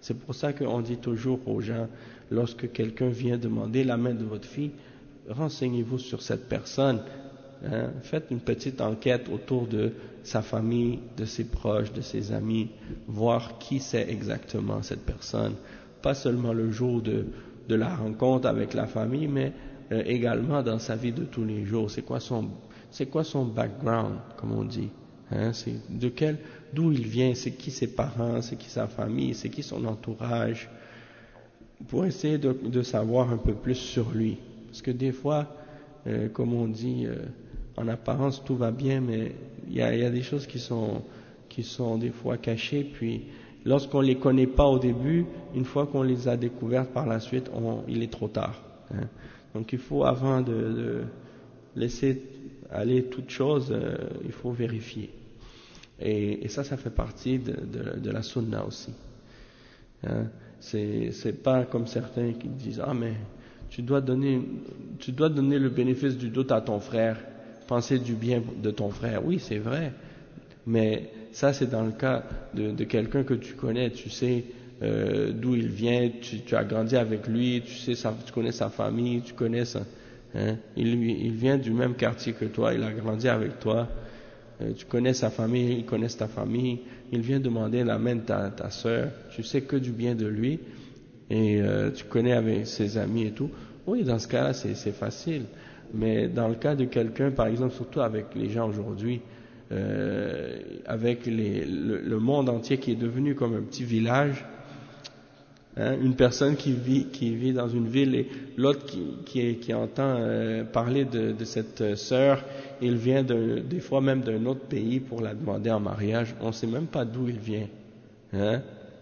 C'est pour ça qu'on dit toujours aux gens, lorsque quelqu'un vient demander la main de votre fille, renseignez-vous sur cette personne, hein, faites une petite enquête autour de sa famille, de ses proches, de ses amis, voir qui c'est exactement cette personne, pas seulement le jour de, de la rencontre avec la famille, mais euh, également dans sa vie de tous les jours. C'est quoi son, c'est quoi son background, comme on dit, hein, c'est de quel, d'où il vient, c'est qui ses parents, c'est qui sa famille, c'est qui son entourage, pour essayer de, de savoir un peu plus sur lui. Parce que des fois, euh, comme on dit, euh, en apparence tout va bien, mais il y a, y a des choses qui sont, qui sont des fois cachées, puis lorsqu'on ne les connaît pas au début, une fois qu'on les a découvertes par la suite, on, il est trop tard. Hein. Donc il faut, avant de, de laisser aller toute chose, euh, il faut vérifier. Et, et ça, ça fait partie de, de, de la sunna aussi. Hein. C'est, c'est pas comme certains qui disent « Ah, mais tu dois donner, tu dois donner le bénéfice du doute à ton frère, penser du bien de ton frère. » Oui, c'est vrai, mais ça, c'est dans le cas de, de quelqu'un que tu connais, tu sais euh, d'où il vient, tu, tu as grandi avec lui, tu sais, sa, tu connais sa famille, tu connais ça. Hein. Il, il vient du même quartier que toi, il a grandi avec toi. Euh, tu connais sa famille, il connaît ta famille, il vient demander la main de ta, ta sœur, tu sais que du bien de lui, et euh, tu connais avec ses amis et tout. Oui, dans ce cas-là, c'est, c'est facile. Mais dans le cas de quelqu'un, par exemple, surtout avec les gens aujourd'hui, euh, avec les, le, le monde entier qui est devenu comme un petit village, hein, une personne qui vit, qui vit dans une ville et l'autre qui, qui, qui entend euh, parler de, de cette sœur, il vient de, des fois même d'un autre pays pour la demander en mariage, on ne sait même pas d'où il vient. Hein?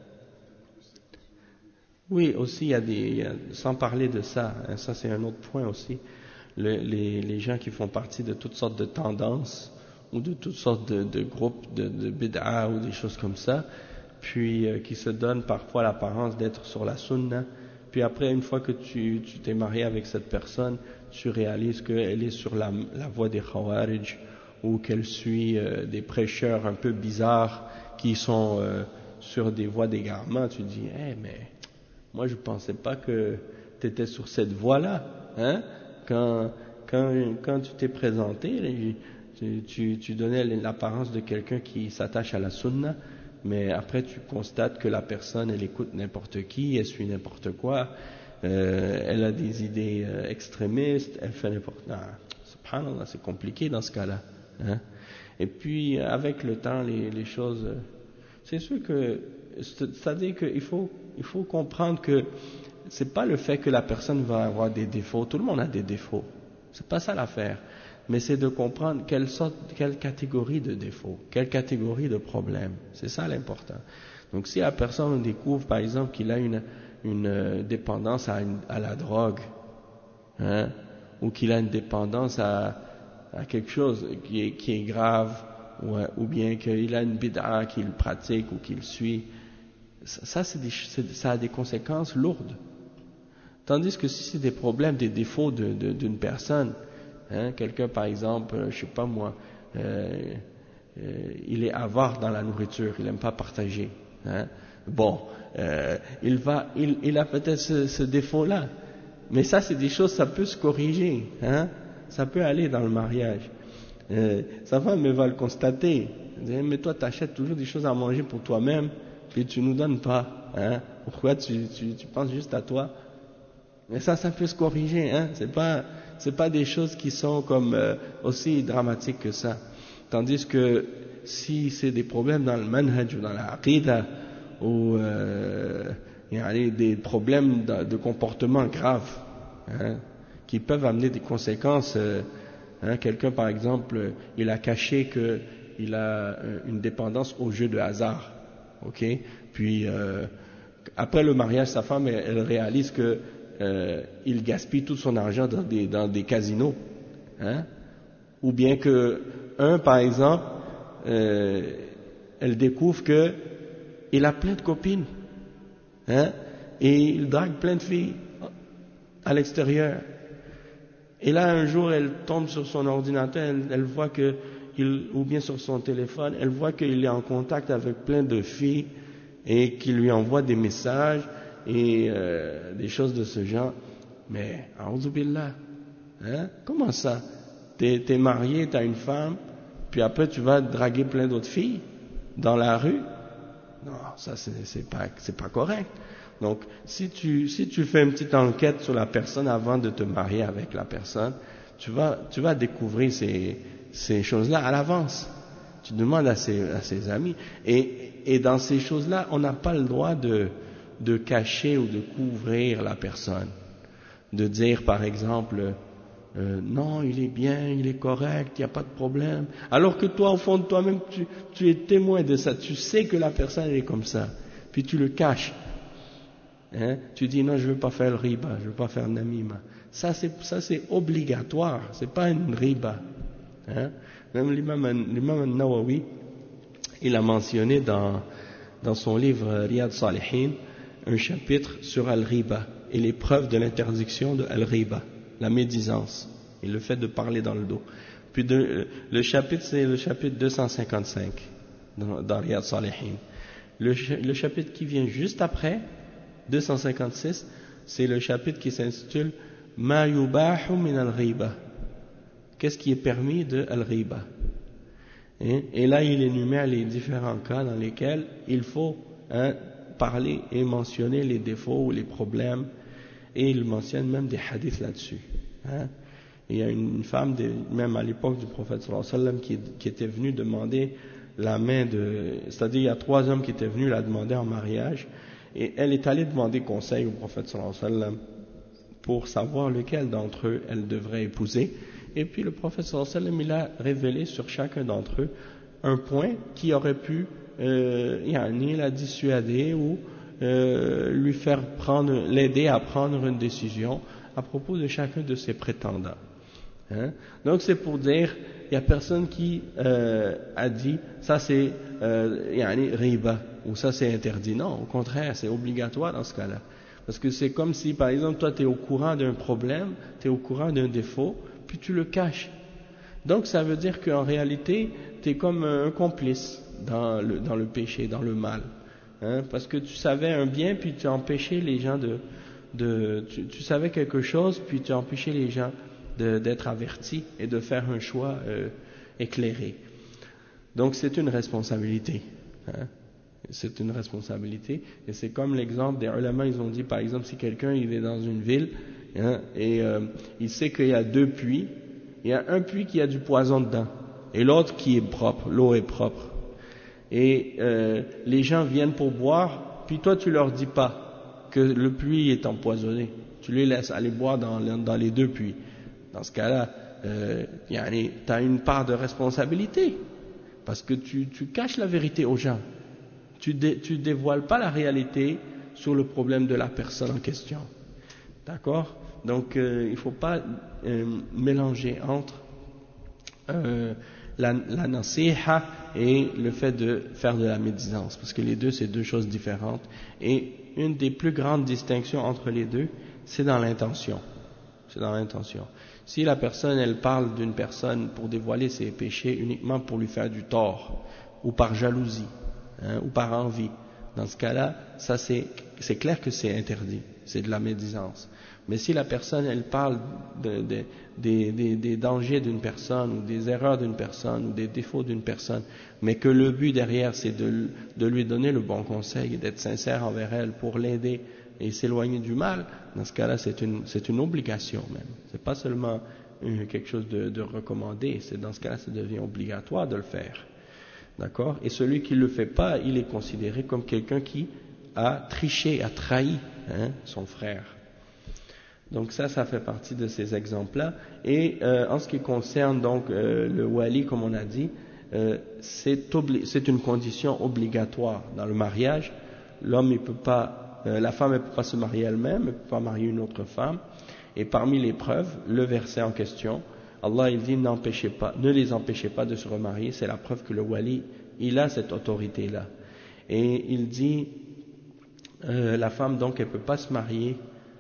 Oui, aussi, il y a des, il y a, sans parler de ça, hein, ça c'est un autre point aussi, le, les, les gens qui font partie de toutes sortes de tendances ou de toutes sortes de, de groupes de, de bid'a ou des choses comme ça, puis euh, qui se donnent parfois l'apparence d'être sur la sunna, puis après, une fois que tu, tu t'es marié avec cette personne, tu réalises qu'elle est sur la, la voie des Khawarij, ou qu'elle suit euh, des prêcheurs un peu bizarres qui sont euh, sur des voies d'égarement. Tu dis, eh hey, mais moi je pensais pas que tu étais sur cette voie-là, hein? Quand, quand, quand tu t'es présenté, tu, tu, tu donnais l'apparence de quelqu'un qui s'attache à la sunna, mais après tu constates que la personne, elle écoute n'importe qui, elle suit n'importe quoi, euh, elle a des idées euh, extrémistes, elle fait n'importe quoi. Ah, subhanallah, c'est compliqué dans ce cas-là. Hein? Et puis avec le temps, les, les choses, euh, c'est sûr que, c'est-à-dire qu'il faut, il faut comprendre que c'est pas le fait que la personne va avoir des défauts, tout le monde a des défauts, c'est pas ça l'affaire, mais c'est de comprendre quelle sorte, quelle catégorie de défauts, quelle catégorie de problèmes, c'est ça l'important. Donc si la personne découvre par exemple qu'il a une, une dépendance à, une, à la drogue, hein, ou qu'il a une dépendance à, à quelque chose qui est, qui est grave, ou, ou bien qu'il a une bid'a qu'il pratique ou qu'il suit, ça, c'est des, c'est, ça a des conséquences lourdes. Tandis que si c'est des problèmes, des défauts de, de, d'une personne, hein, quelqu'un par exemple, je sais pas moi, euh, euh, il est avare dans la nourriture, il n'aime pas partager. Hein, bon, euh, il va, il, il a peut-être ce, ce défaut-là, mais ça c'est des choses, ça peut se corriger, hein, ça peut aller dans le mariage. Euh, sa femme va le constater, mais toi tu achètes toujours des choses à manger pour toi-même, puis tu nous donnes pas, hein, pourquoi tu, tu, tu penses juste à toi? Mais ça, ça peut se corriger, hein. C'est pas, c'est pas des choses qui sont comme euh, aussi dramatiques que ça. Tandis que si c'est des problèmes dans le manhaj ou dans la aqidah ou euh, il y a des problèmes de, de comportement graves, hein, qui peuvent amener des conséquences. Euh, hein, quelqu'un, par exemple, il a caché que il a une dépendance aux jeux de hasard, ok. Puis euh, après le mariage, sa femme, elle, elle réalise que Euh, il gaspille tout son argent dans des, dans des casinos, hein? Ou bien que un, par exemple, euh, elle découvre que il a plein de copines, hein? Et il drague plein de filles à l'extérieur. Et là, un jour, elle tombe sur son ordinateur, elle, elle voit que, il, ou bien sur son téléphone, elle voit qu'il est en contact avec plein de filles et qui lui envoie des messages et euh, des choses de ce genre. Mais, a'oudhu billah, hein, comment ça? T'es, t'es marié, t'as une femme, puis après tu vas draguer plein d'autres filles dans la rue? Non, ça c'est, c'est pas, c'est pas correct. Donc, si tu, si tu fais une petite enquête sur la personne avant de te marier avec la personne, tu vas, tu vas découvrir ces, ces choses-là à l'avance. Tu demandes à ses, à ses amis. Et, et dans ces choses-là, on n'a pas le droit de, de cacher ou de couvrir la personne. De dire, par exemple, euh, non, il est bien, il est correct, il n'y a pas de problème. Alors que toi, au fond de toi-même, tu, tu es témoin de ça. Tu sais que la personne elle est comme ça. Puis tu le caches. Hein? Tu dis non, je ne veux pas faire le riba, je ne veux pas faire le namima. Ça c'est, ça c'est obligatoire, c'est pas une riba. Hein? Même l'imam, l'imam Nawawi, il a mentionné dans, dans son livre Riyad Salihin un chapitre sur al-riba et les preuves de l'interdiction de al-riba, la médisance et le fait de parler dans le dos. Puis de, le chapitre c'est le chapitre deux cent cinquante-cinq dans, dans Riyad Salihin. Le, le chapitre qui vient juste après, deux cent cinquante-six, c'est le chapitre qui s'intitule Ma yubahu min al-riba. Qu'est-ce qui est permis de al-riba? Et, et là, il énumère les différents cas dans lesquels il faut hein, parler et mentionner les défauts ou les problèmes, et il mentionne même des hadiths là-dessus. Hein. Il y a une femme, de, même à l'époque du prophète sallallahu alayhi wa sallam, qui, qui était venue demander la main de... C'est-à-dire, il y a trois hommes qui étaient venus la demander en mariage, et elle est allée demander conseil au prophète sallallahu alayhi wa sallam pour savoir lequel d'entre eux elle devrait épouser. Et puis le prophète sallallahu alayhi wa sallam, il a révélé sur chacun d'entre eux un point qui aurait pu euh, yani, la dissuader ou euh, lui faire prendre, l'aider à prendre une décision à propos de chacun de ses prétendants. Hein? Donc c'est pour dire, il n'y a personne qui euh, a dit ça c'est euh, yani, riba ou ça c'est interdit. Non, au contraire, c'est obligatoire dans ce cas-là. Parce que c'est comme si, par exemple, toi tu es au courant d'un problème, tu es au courant d'un défaut, puis tu le caches. Donc ça veut dire qu'en réalité, tu es comme un complice dans le, dans le péché, dans le mal. Hein? Parce que tu savais un bien, puis tu as empêché les gens de... de tu, tu savais quelque chose, puis tu as empêché les gens de, d'être avertis et de faire un choix euh, éclairé. Donc c'est une responsabilité. Hein? C'est une responsabilité. Et c'est comme l'exemple des ulama, ils ont dit, par exemple, si quelqu'un il est dans une ville, hein, et euh, il sait qu'il y a deux puits, il y a un puits qui a du poison dedans, et l'autre qui est propre, l'eau est propre. Et euh, les gens viennent pour boire, puis toi tu leur dis pas que le puits est empoisonné. Tu les laisses aller boire dans, dans les deux puits. Dans ce cas-là, euh, tu as une part de responsabilité, parce que tu, tu caches la vérité aux gens. Tu ne dé, dévoiles pas la réalité sur le problème de la personne en question. D'accord? Donc, euh, il ne faut pas euh, mélanger entre euh, la, la nasiha et le fait de faire de la médisance, parce que les deux, c'est deux choses différentes. Et une des plus grandes distinctions entre les deux, c'est dans l'intention. C'est dans l'intention. Si la personne, elle parle d'une personne pour dévoiler ses péchés uniquement pour lui faire du tort, ou par jalousie, hein, ou par envie, dans ce cas-là, ça c'est, c'est clair que c'est interdit, c'est de la médisance. Mais si la personne, elle parle de, de, des, des, des dangers d'une personne, ou des erreurs d'une personne, ou des défauts d'une personne, mais que le but derrière, c'est de, de lui donner le bon conseil, et d'être sincère envers elle pour l'aider et s'éloigner du mal, dans ce cas-là, c'est une, c'est une obligation même. C'est pas seulement une, quelque chose de, de recommandé, c'est dans ce cas-là, ça devient obligatoire de le faire. D'accord? Et celui qui ne le fait pas, il est considéré comme quelqu'un qui a triché, a trahi hein, son frère. Donc ça, ça fait partie de ces exemples-là. Et euh, en ce qui concerne donc euh, le wali, comme on a dit, euh, c'est, obli- c'est une condition obligatoire dans le mariage. L'homme, il peut pas, euh, la femme, elle peut pas se marier elle-même, elle peut pas marier une autre femme. Et parmi les preuves, le verset en question, Allah il dit n'empêchez pas, ne les empêchez pas de se remarier. C'est la preuve que le wali, il a cette autorité-là. Et il dit, euh, la femme donc, elle peut pas se marier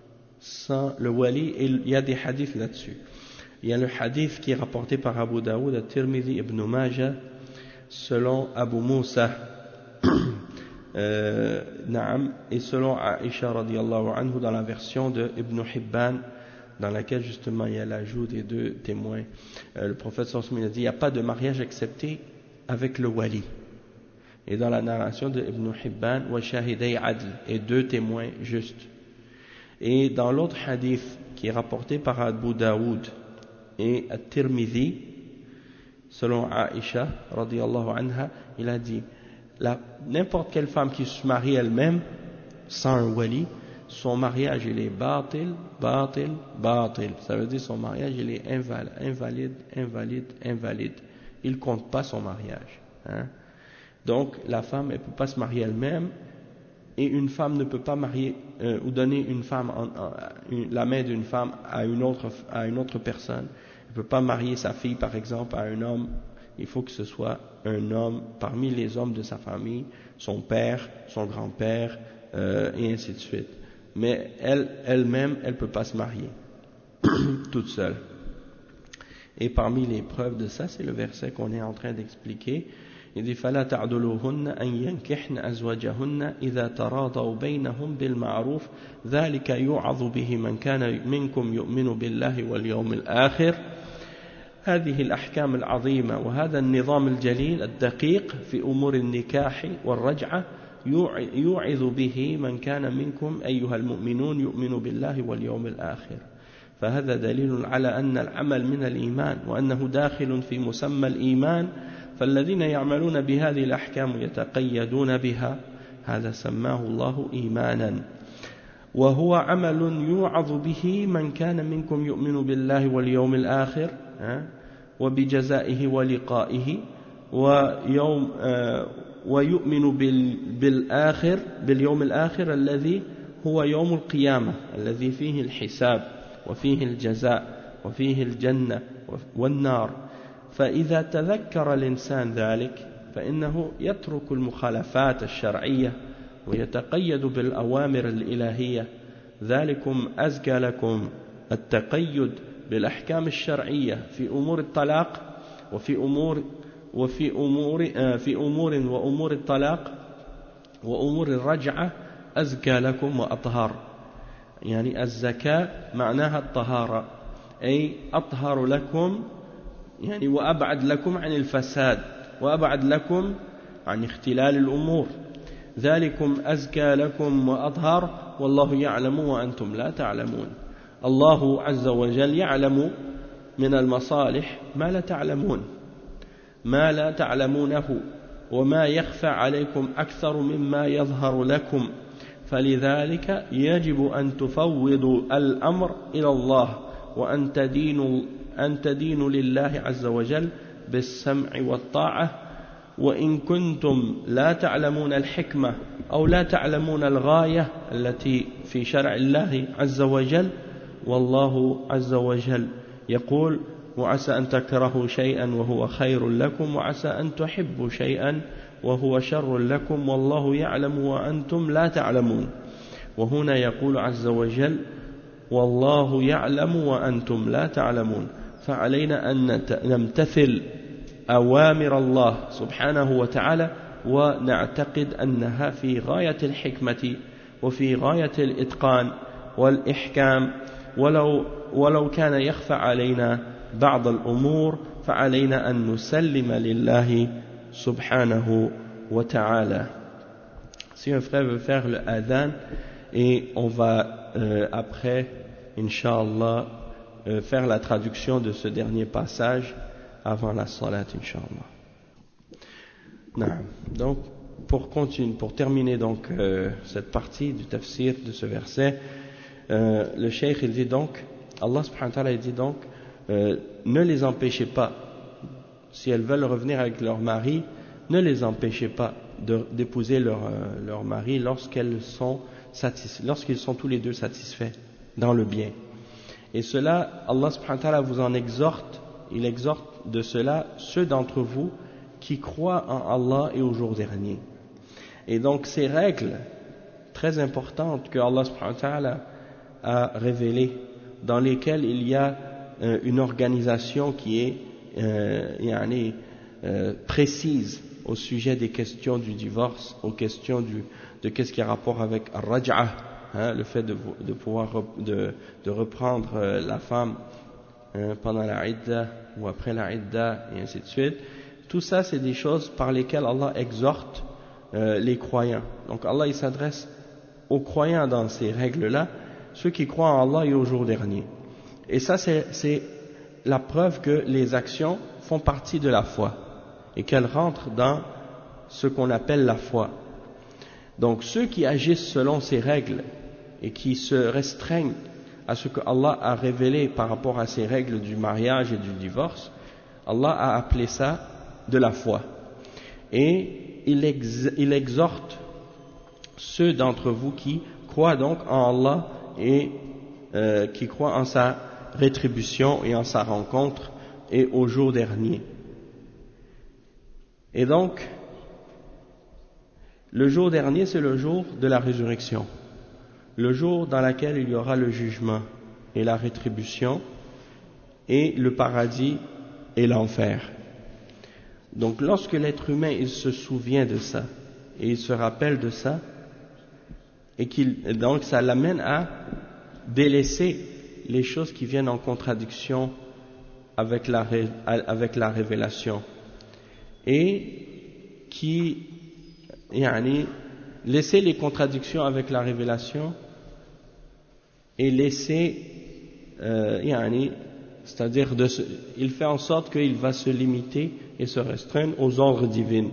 sans le wali, et il y a des hadiths là-dessus. Il y a le hadith qui est rapporté par Abu Daoud, At-Tirmidhi, Ibn Majah, selon Abu Moussa, euh, Naam, et selon Aïcha radiyallahu anhu dans la version de Ibn Hibban, dans laquelle justement il y a l'ajout des deux témoins, euh, le prophète sallallahu alayhi wa sallam a dit il n'y a pas de mariage accepté avec le wali. Et dans la narration de Ibn Hibban, wa shahiday adl, et deux témoins justes. Et dans l'autre hadith qui est rapporté par Abu Daoud et At-Tirmidhi, selon Aïcha radiyallahu anha, il a dit n'importe quelle femme qui se marie elle-même sans un wali, son mariage il est batil, batil, batil. Ça veut dire son mariage il est invalide, invalide, invalide, invalide. Il compte pas son mariage. Hein? Donc la femme elle peut pas se marier elle-même, et une femme ne peut pas marier euh, ou donner une femme en, en, une, la main d'une femme à une autre à une autre personne. Elle peut pas marier sa fille par exemple à un homme. Il faut que ce soit un homme parmi les hommes de sa famille, son père, son grand-père, euh, et ainsi de suite. Mais elle, elle-même, elle peut pas se marier toute seule. Et parmi les preuves de ça, c'est le verset qu'on est en train d'expliquer. Il dit فلا تعدلوهن أن ينكحن أزواجهن إذا تراضوا بينهم بالمعروف ذلك يوعظ به من كان منكم يؤمن بالله واليوم الآخر. هذه الأحكام العظيمة وهذا النظام الجليل الدقيق في أمور النكاح والرجعة يوعظ به من كان منكم أيها المؤمنون يؤمن بالله واليوم الآخر. فهذا دليل على أن العمل من الإيمان وأنه داخل في مسمى الإيمان. فالذين يعملون بهذه الأحكام يتقيدون بها هذا سماه الله إيمانا وهو عمل يوعظ به من كان منكم يؤمن بالله واليوم الآخر وبجزائه ولقائه ويوم ويؤمن بالآخر باليوم الآخر الذي هو يوم القيامة الذي فيه الحساب وفيه الجزاء وفيه الجنة والنار. فإذا تذكر الإنسان ذلك فإنه يترك المخالفات الشرعية ويتقيد بالأوامر الإلهية. ذلكم أزكى لكم التقيد بالأحكام الشرعية في أمور الطلاق وفي أمور وفي أمور في أمور وأمور الطلاق وأمور الرجعة أزكى لكم وأطهر. يعني الزكاة معناها الطهارة، أي أطهر لكم يعني وأبعد لكم عن الفساد وأبعد لكم عن اختلال الأمور. ذلكم أزكى لكم وأطهر والله يعلم وأنتم لا تعلمون. الله عز وجل يعلم من المصالح ما لا تعلمون ما لا تعلمونه وما يخفى عليكم أكثر مما يظهر لكم. فلذلك يجب أن تفوضوا الأمر إلى الله وأن تدينوا أن تدينوا لله عز وجل بالسمع والطاعة. وإن كنتم لا تعلمون الحكمة أو لا تعلمون الغاية التي في شرع الله عز وجل والله عز وجل يقول وعسى أن تكرهوا شيئا وهو خير لكم وعسى أن تحبوا شيئا وهو شر لكم والله يعلم وأنتم لا تعلمون. وهنا يقول عز وجل والله يعلم وأنتم لا تعلمون. فعلينا أن نمتثل أوامر الله سبحانه وتعالى ونعتقد أنها في غاية الحكمة وفي غاية الإتقان والإحكام. ولو, ولو كان يخفى علينا بعض الأمور فعلينا أن نسلم لله subhanahu wa ta'ala. Si un frère veut faire le adhan, et on va euh, après, Inch'Allah, euh, faire la traduction de ce dernier passage avant la salat, Inch'Allah. Donc, pour continuer, pour terminer donc euh, cette partie du tafsir de ce verset, euh, le cheikh il dit donc, Allah subhanahu wa ta'ala il dit donc, euh, ne les empêchez pas. Si elles veulent revenir avec leur mari, ne les empêchez pas de, d'épouser leur, euh, leur mari lorsqu'elles sont satisf- lorsqu'ils sont tous les deux satisfaits dans le bien. Et cela, Allah subhanahu wa ta'ala vous en exhorte, il exhorte de cela ceux d'entre vous qui croient en Allah et au jour dernier. Et donc ces règles très importantes que Allah subhanahu wa ta'ala a révélées, dans lesquelles il y a euh, une organisation qui est Euh, yani, euh, précise au sujet des questions du divorce, aux questions du, de qu'est-ce qui a rapport avec al-raj'a, hein, le fait de, de pouvoir de, de reprendre euh, la femme hein, pendant la idda ou après la idda et ainsi de suite. Tout ça, c'est des choses par lesquelles Allah exhorte euh, les croyants. Donc Allah, il s'adresse aux croyants dans ces règles-là, ceux qui croient en Allah et au jour dernier. Et ça, c'est, c'est la preuve que les actions font partie de la foi et qu'elles rentrent dans ce qu'on appelle la foi. Donc ceux qui agissent selon ces règles et qui se restreignent à ce que Allah a révélé par rapport à ces règles du mariage et du divorce, Allah a appelé ça de la foi. Et il, ex, il exhorte ceux d'entre vous qui croient donc en Allah et euh, qui croient en sa rétribution et en sa rencontre et au jour dernier. Et donc, le jour dernier, c'est le jour de la résurrection, le jour dans lequel il y aura le jugement et la rétribution et le paradis et l'enfer. Donc lorsque l'être humain il se souvient de ça et il se rappelle de ça et qu'il donc ça l'amène à délaisser les choses qui viennent en contradiction avec la, avec la révélation et qui yani, laisser les contradictions avec la révélation et laisser euh, yani, c'est-à-dire de se, il fait en sorte qu'il va se limiter et se restreindre aux ordres divins.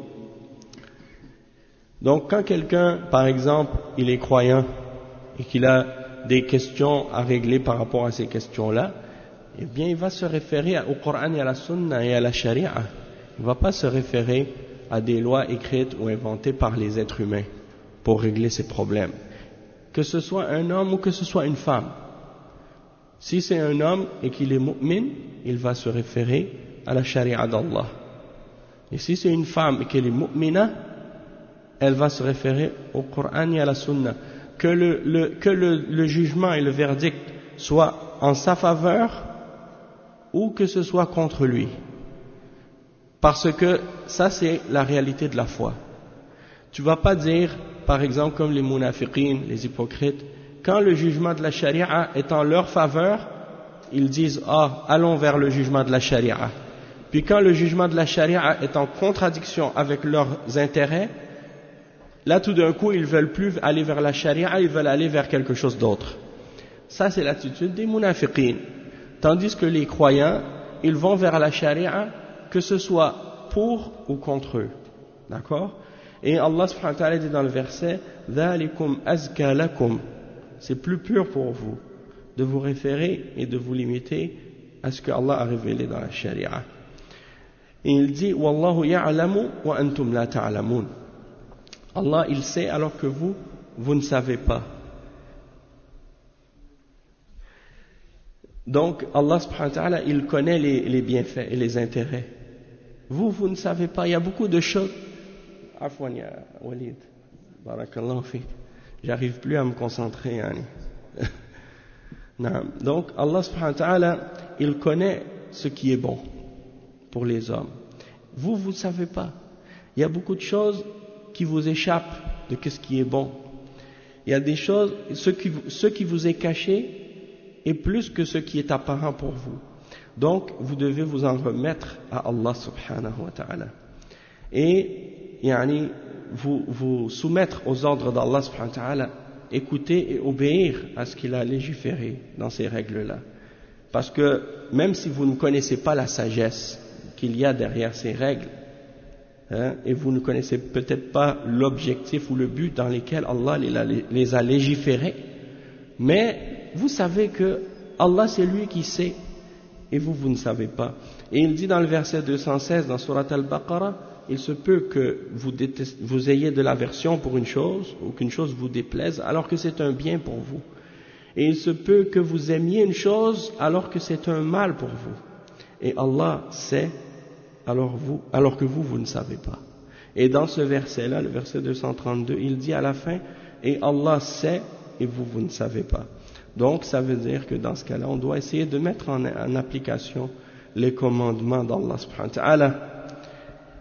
Donc quand quelqu'un par exemple il est croyant et qu'il a des questions à régler par rapport à ces questions-là, eh bien il va se référer au Coran et à la Sunna et à la Sharia. Il ne va pas se référer à des lois écrites ou inventées par les êtres humains pour régler ces problèmes. Que ce soit un homme ou que ce soit une femme. Si c'est un homme et qu'il est mu'min, il va se référer à la Sharia d'Allah. Et si c'est une femme et qu'elle est mu'mina, elle va se référer au Coran et à la Sunna. Que le, le, que le, le jugement et le verdict soient en sa faveur ou que ce soit contre lui. Parce que ça c'est la réalité de la foi. Tu vas pas dire, par exemple comme les munafiqin, les hypocrites, quand le jugement de la charia est en leur faveur, ils disent ah allons vers le jugement de la charia. Puis quand le jugement de la charia est en contradiction avec leurs intérêts, là tout d'un coup ils veulent plus aller vers la charia, ils veulent aller vers quelque chose d'autre. Ça c'est l'attitude des munafiqin. Tandis que les croyants, ils vont vers la charia, que ce soit pour ou contre eux. D'accord? Et Allah subhanahu wa ta'ala dit dans le verset Dhalikum azka lakum, c'est plus pur pour vous de vous référer et de vous limiter à ce que Allah a révélé dans la charia. Et il dit Wallahu ya'lamu wa antum la ta'lamun. Allah il sait alors que vous, vous ne savez pas. Donc Allah subhanahu wa ta'ala il connaît les, les bienfaits et les intérêts. Vous, vous ne savez pas, il y a beaucoup de choses. Afwan ya Walid, barakallahu fi. J'arrive plus à me concentrer. Yani. Donc Allah subhanahu wa ta'ala, il connaît ce qui est bon pour les hommes. Vous, vous ne savez pas. Il y a beaucoup de choses qui vous échappent de ce qui est bon. Il y a des choses, ce qui, ce qui vous est caché est plus que ce qui est apparent pour vous. Donc, vous devez vous en remettre à Allah subhanahu wa ta'ala. Et, yani, vous, vous soumettre aux ordres d'Allah subhanahu wa ta'ala, écouter et obéir à ce qu'il a légiféré dans ces règles-là. Parce que, même si vous ne connaissez pas la sagesse qu'il y a derrière ces règles, hein, et vous ne connaissez peut-être pas l'objectif ou le but dans lequel Allah les a légiférés, mais vous savez que Allah c'est lui qui sait, et vous, vous ne savez pas. Et il dit dans le verset deux cent seize, dans Surat Al-Baqarah, il se peut que vous, détest, vous ayez de l'aversion pour une chose, ou qu'une chose vous déplaise, alors que c'est un bien pour vous. Et il se peut que vous aimiez une chose, alors que c'est un mal pour vous. Et Allah sait, alors, vous, alors que vous, vous ne savez pas. Et dans ce verset-là, le verset deux cent trente-deux, il dit à la fin, et Allah sait, et vous, vous ne savez pas. Donc, ça veut dire que dans ce cas-là, on doit essayer de mettre en, en application les commandements d'Allah subhanahu wa ta'ala.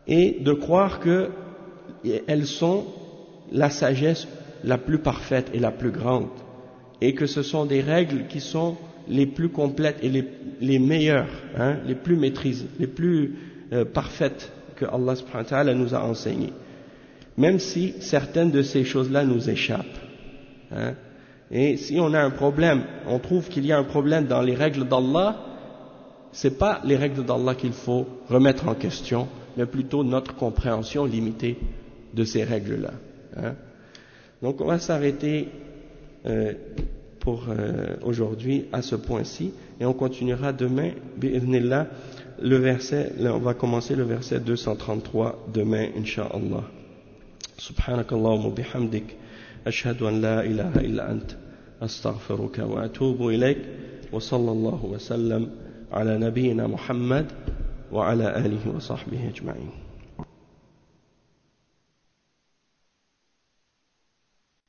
et de croire qu'elles sont la sagesse la plus parfaite et la plus grande, et que ce sont des règles qui sont les plus complètes et les, les meilleures, hein, les plus maîtrisées, les plus euh, parfaites que Allah subhanahu wa ta'ala nous a enseignées, même si certaines de ces choses-là nous échappent. Hein. Et si on a un problème, on trouve qu'il y a un problème dans les règles d'Allah, c'est pas les règles d'Allah qu'il faut remettre en question, mais plutôt notre compréhension limitée de ces règles-là. Hein. Donc on va s'arrêter euh, pour euh, aujourd'hui à ce point-ci, et on continuera demain, bi'idhnillah, le verset, là, on va commencer le verset deux cent trente-trois demain, insha'Allah. Subhanakallahumma bihamdik. أشهد أن لا إله إلا أنت أستغفرك وأتوب إليك وصلى الله وسلم على نبينا محمد وعلى آله وصحبه أجمعين.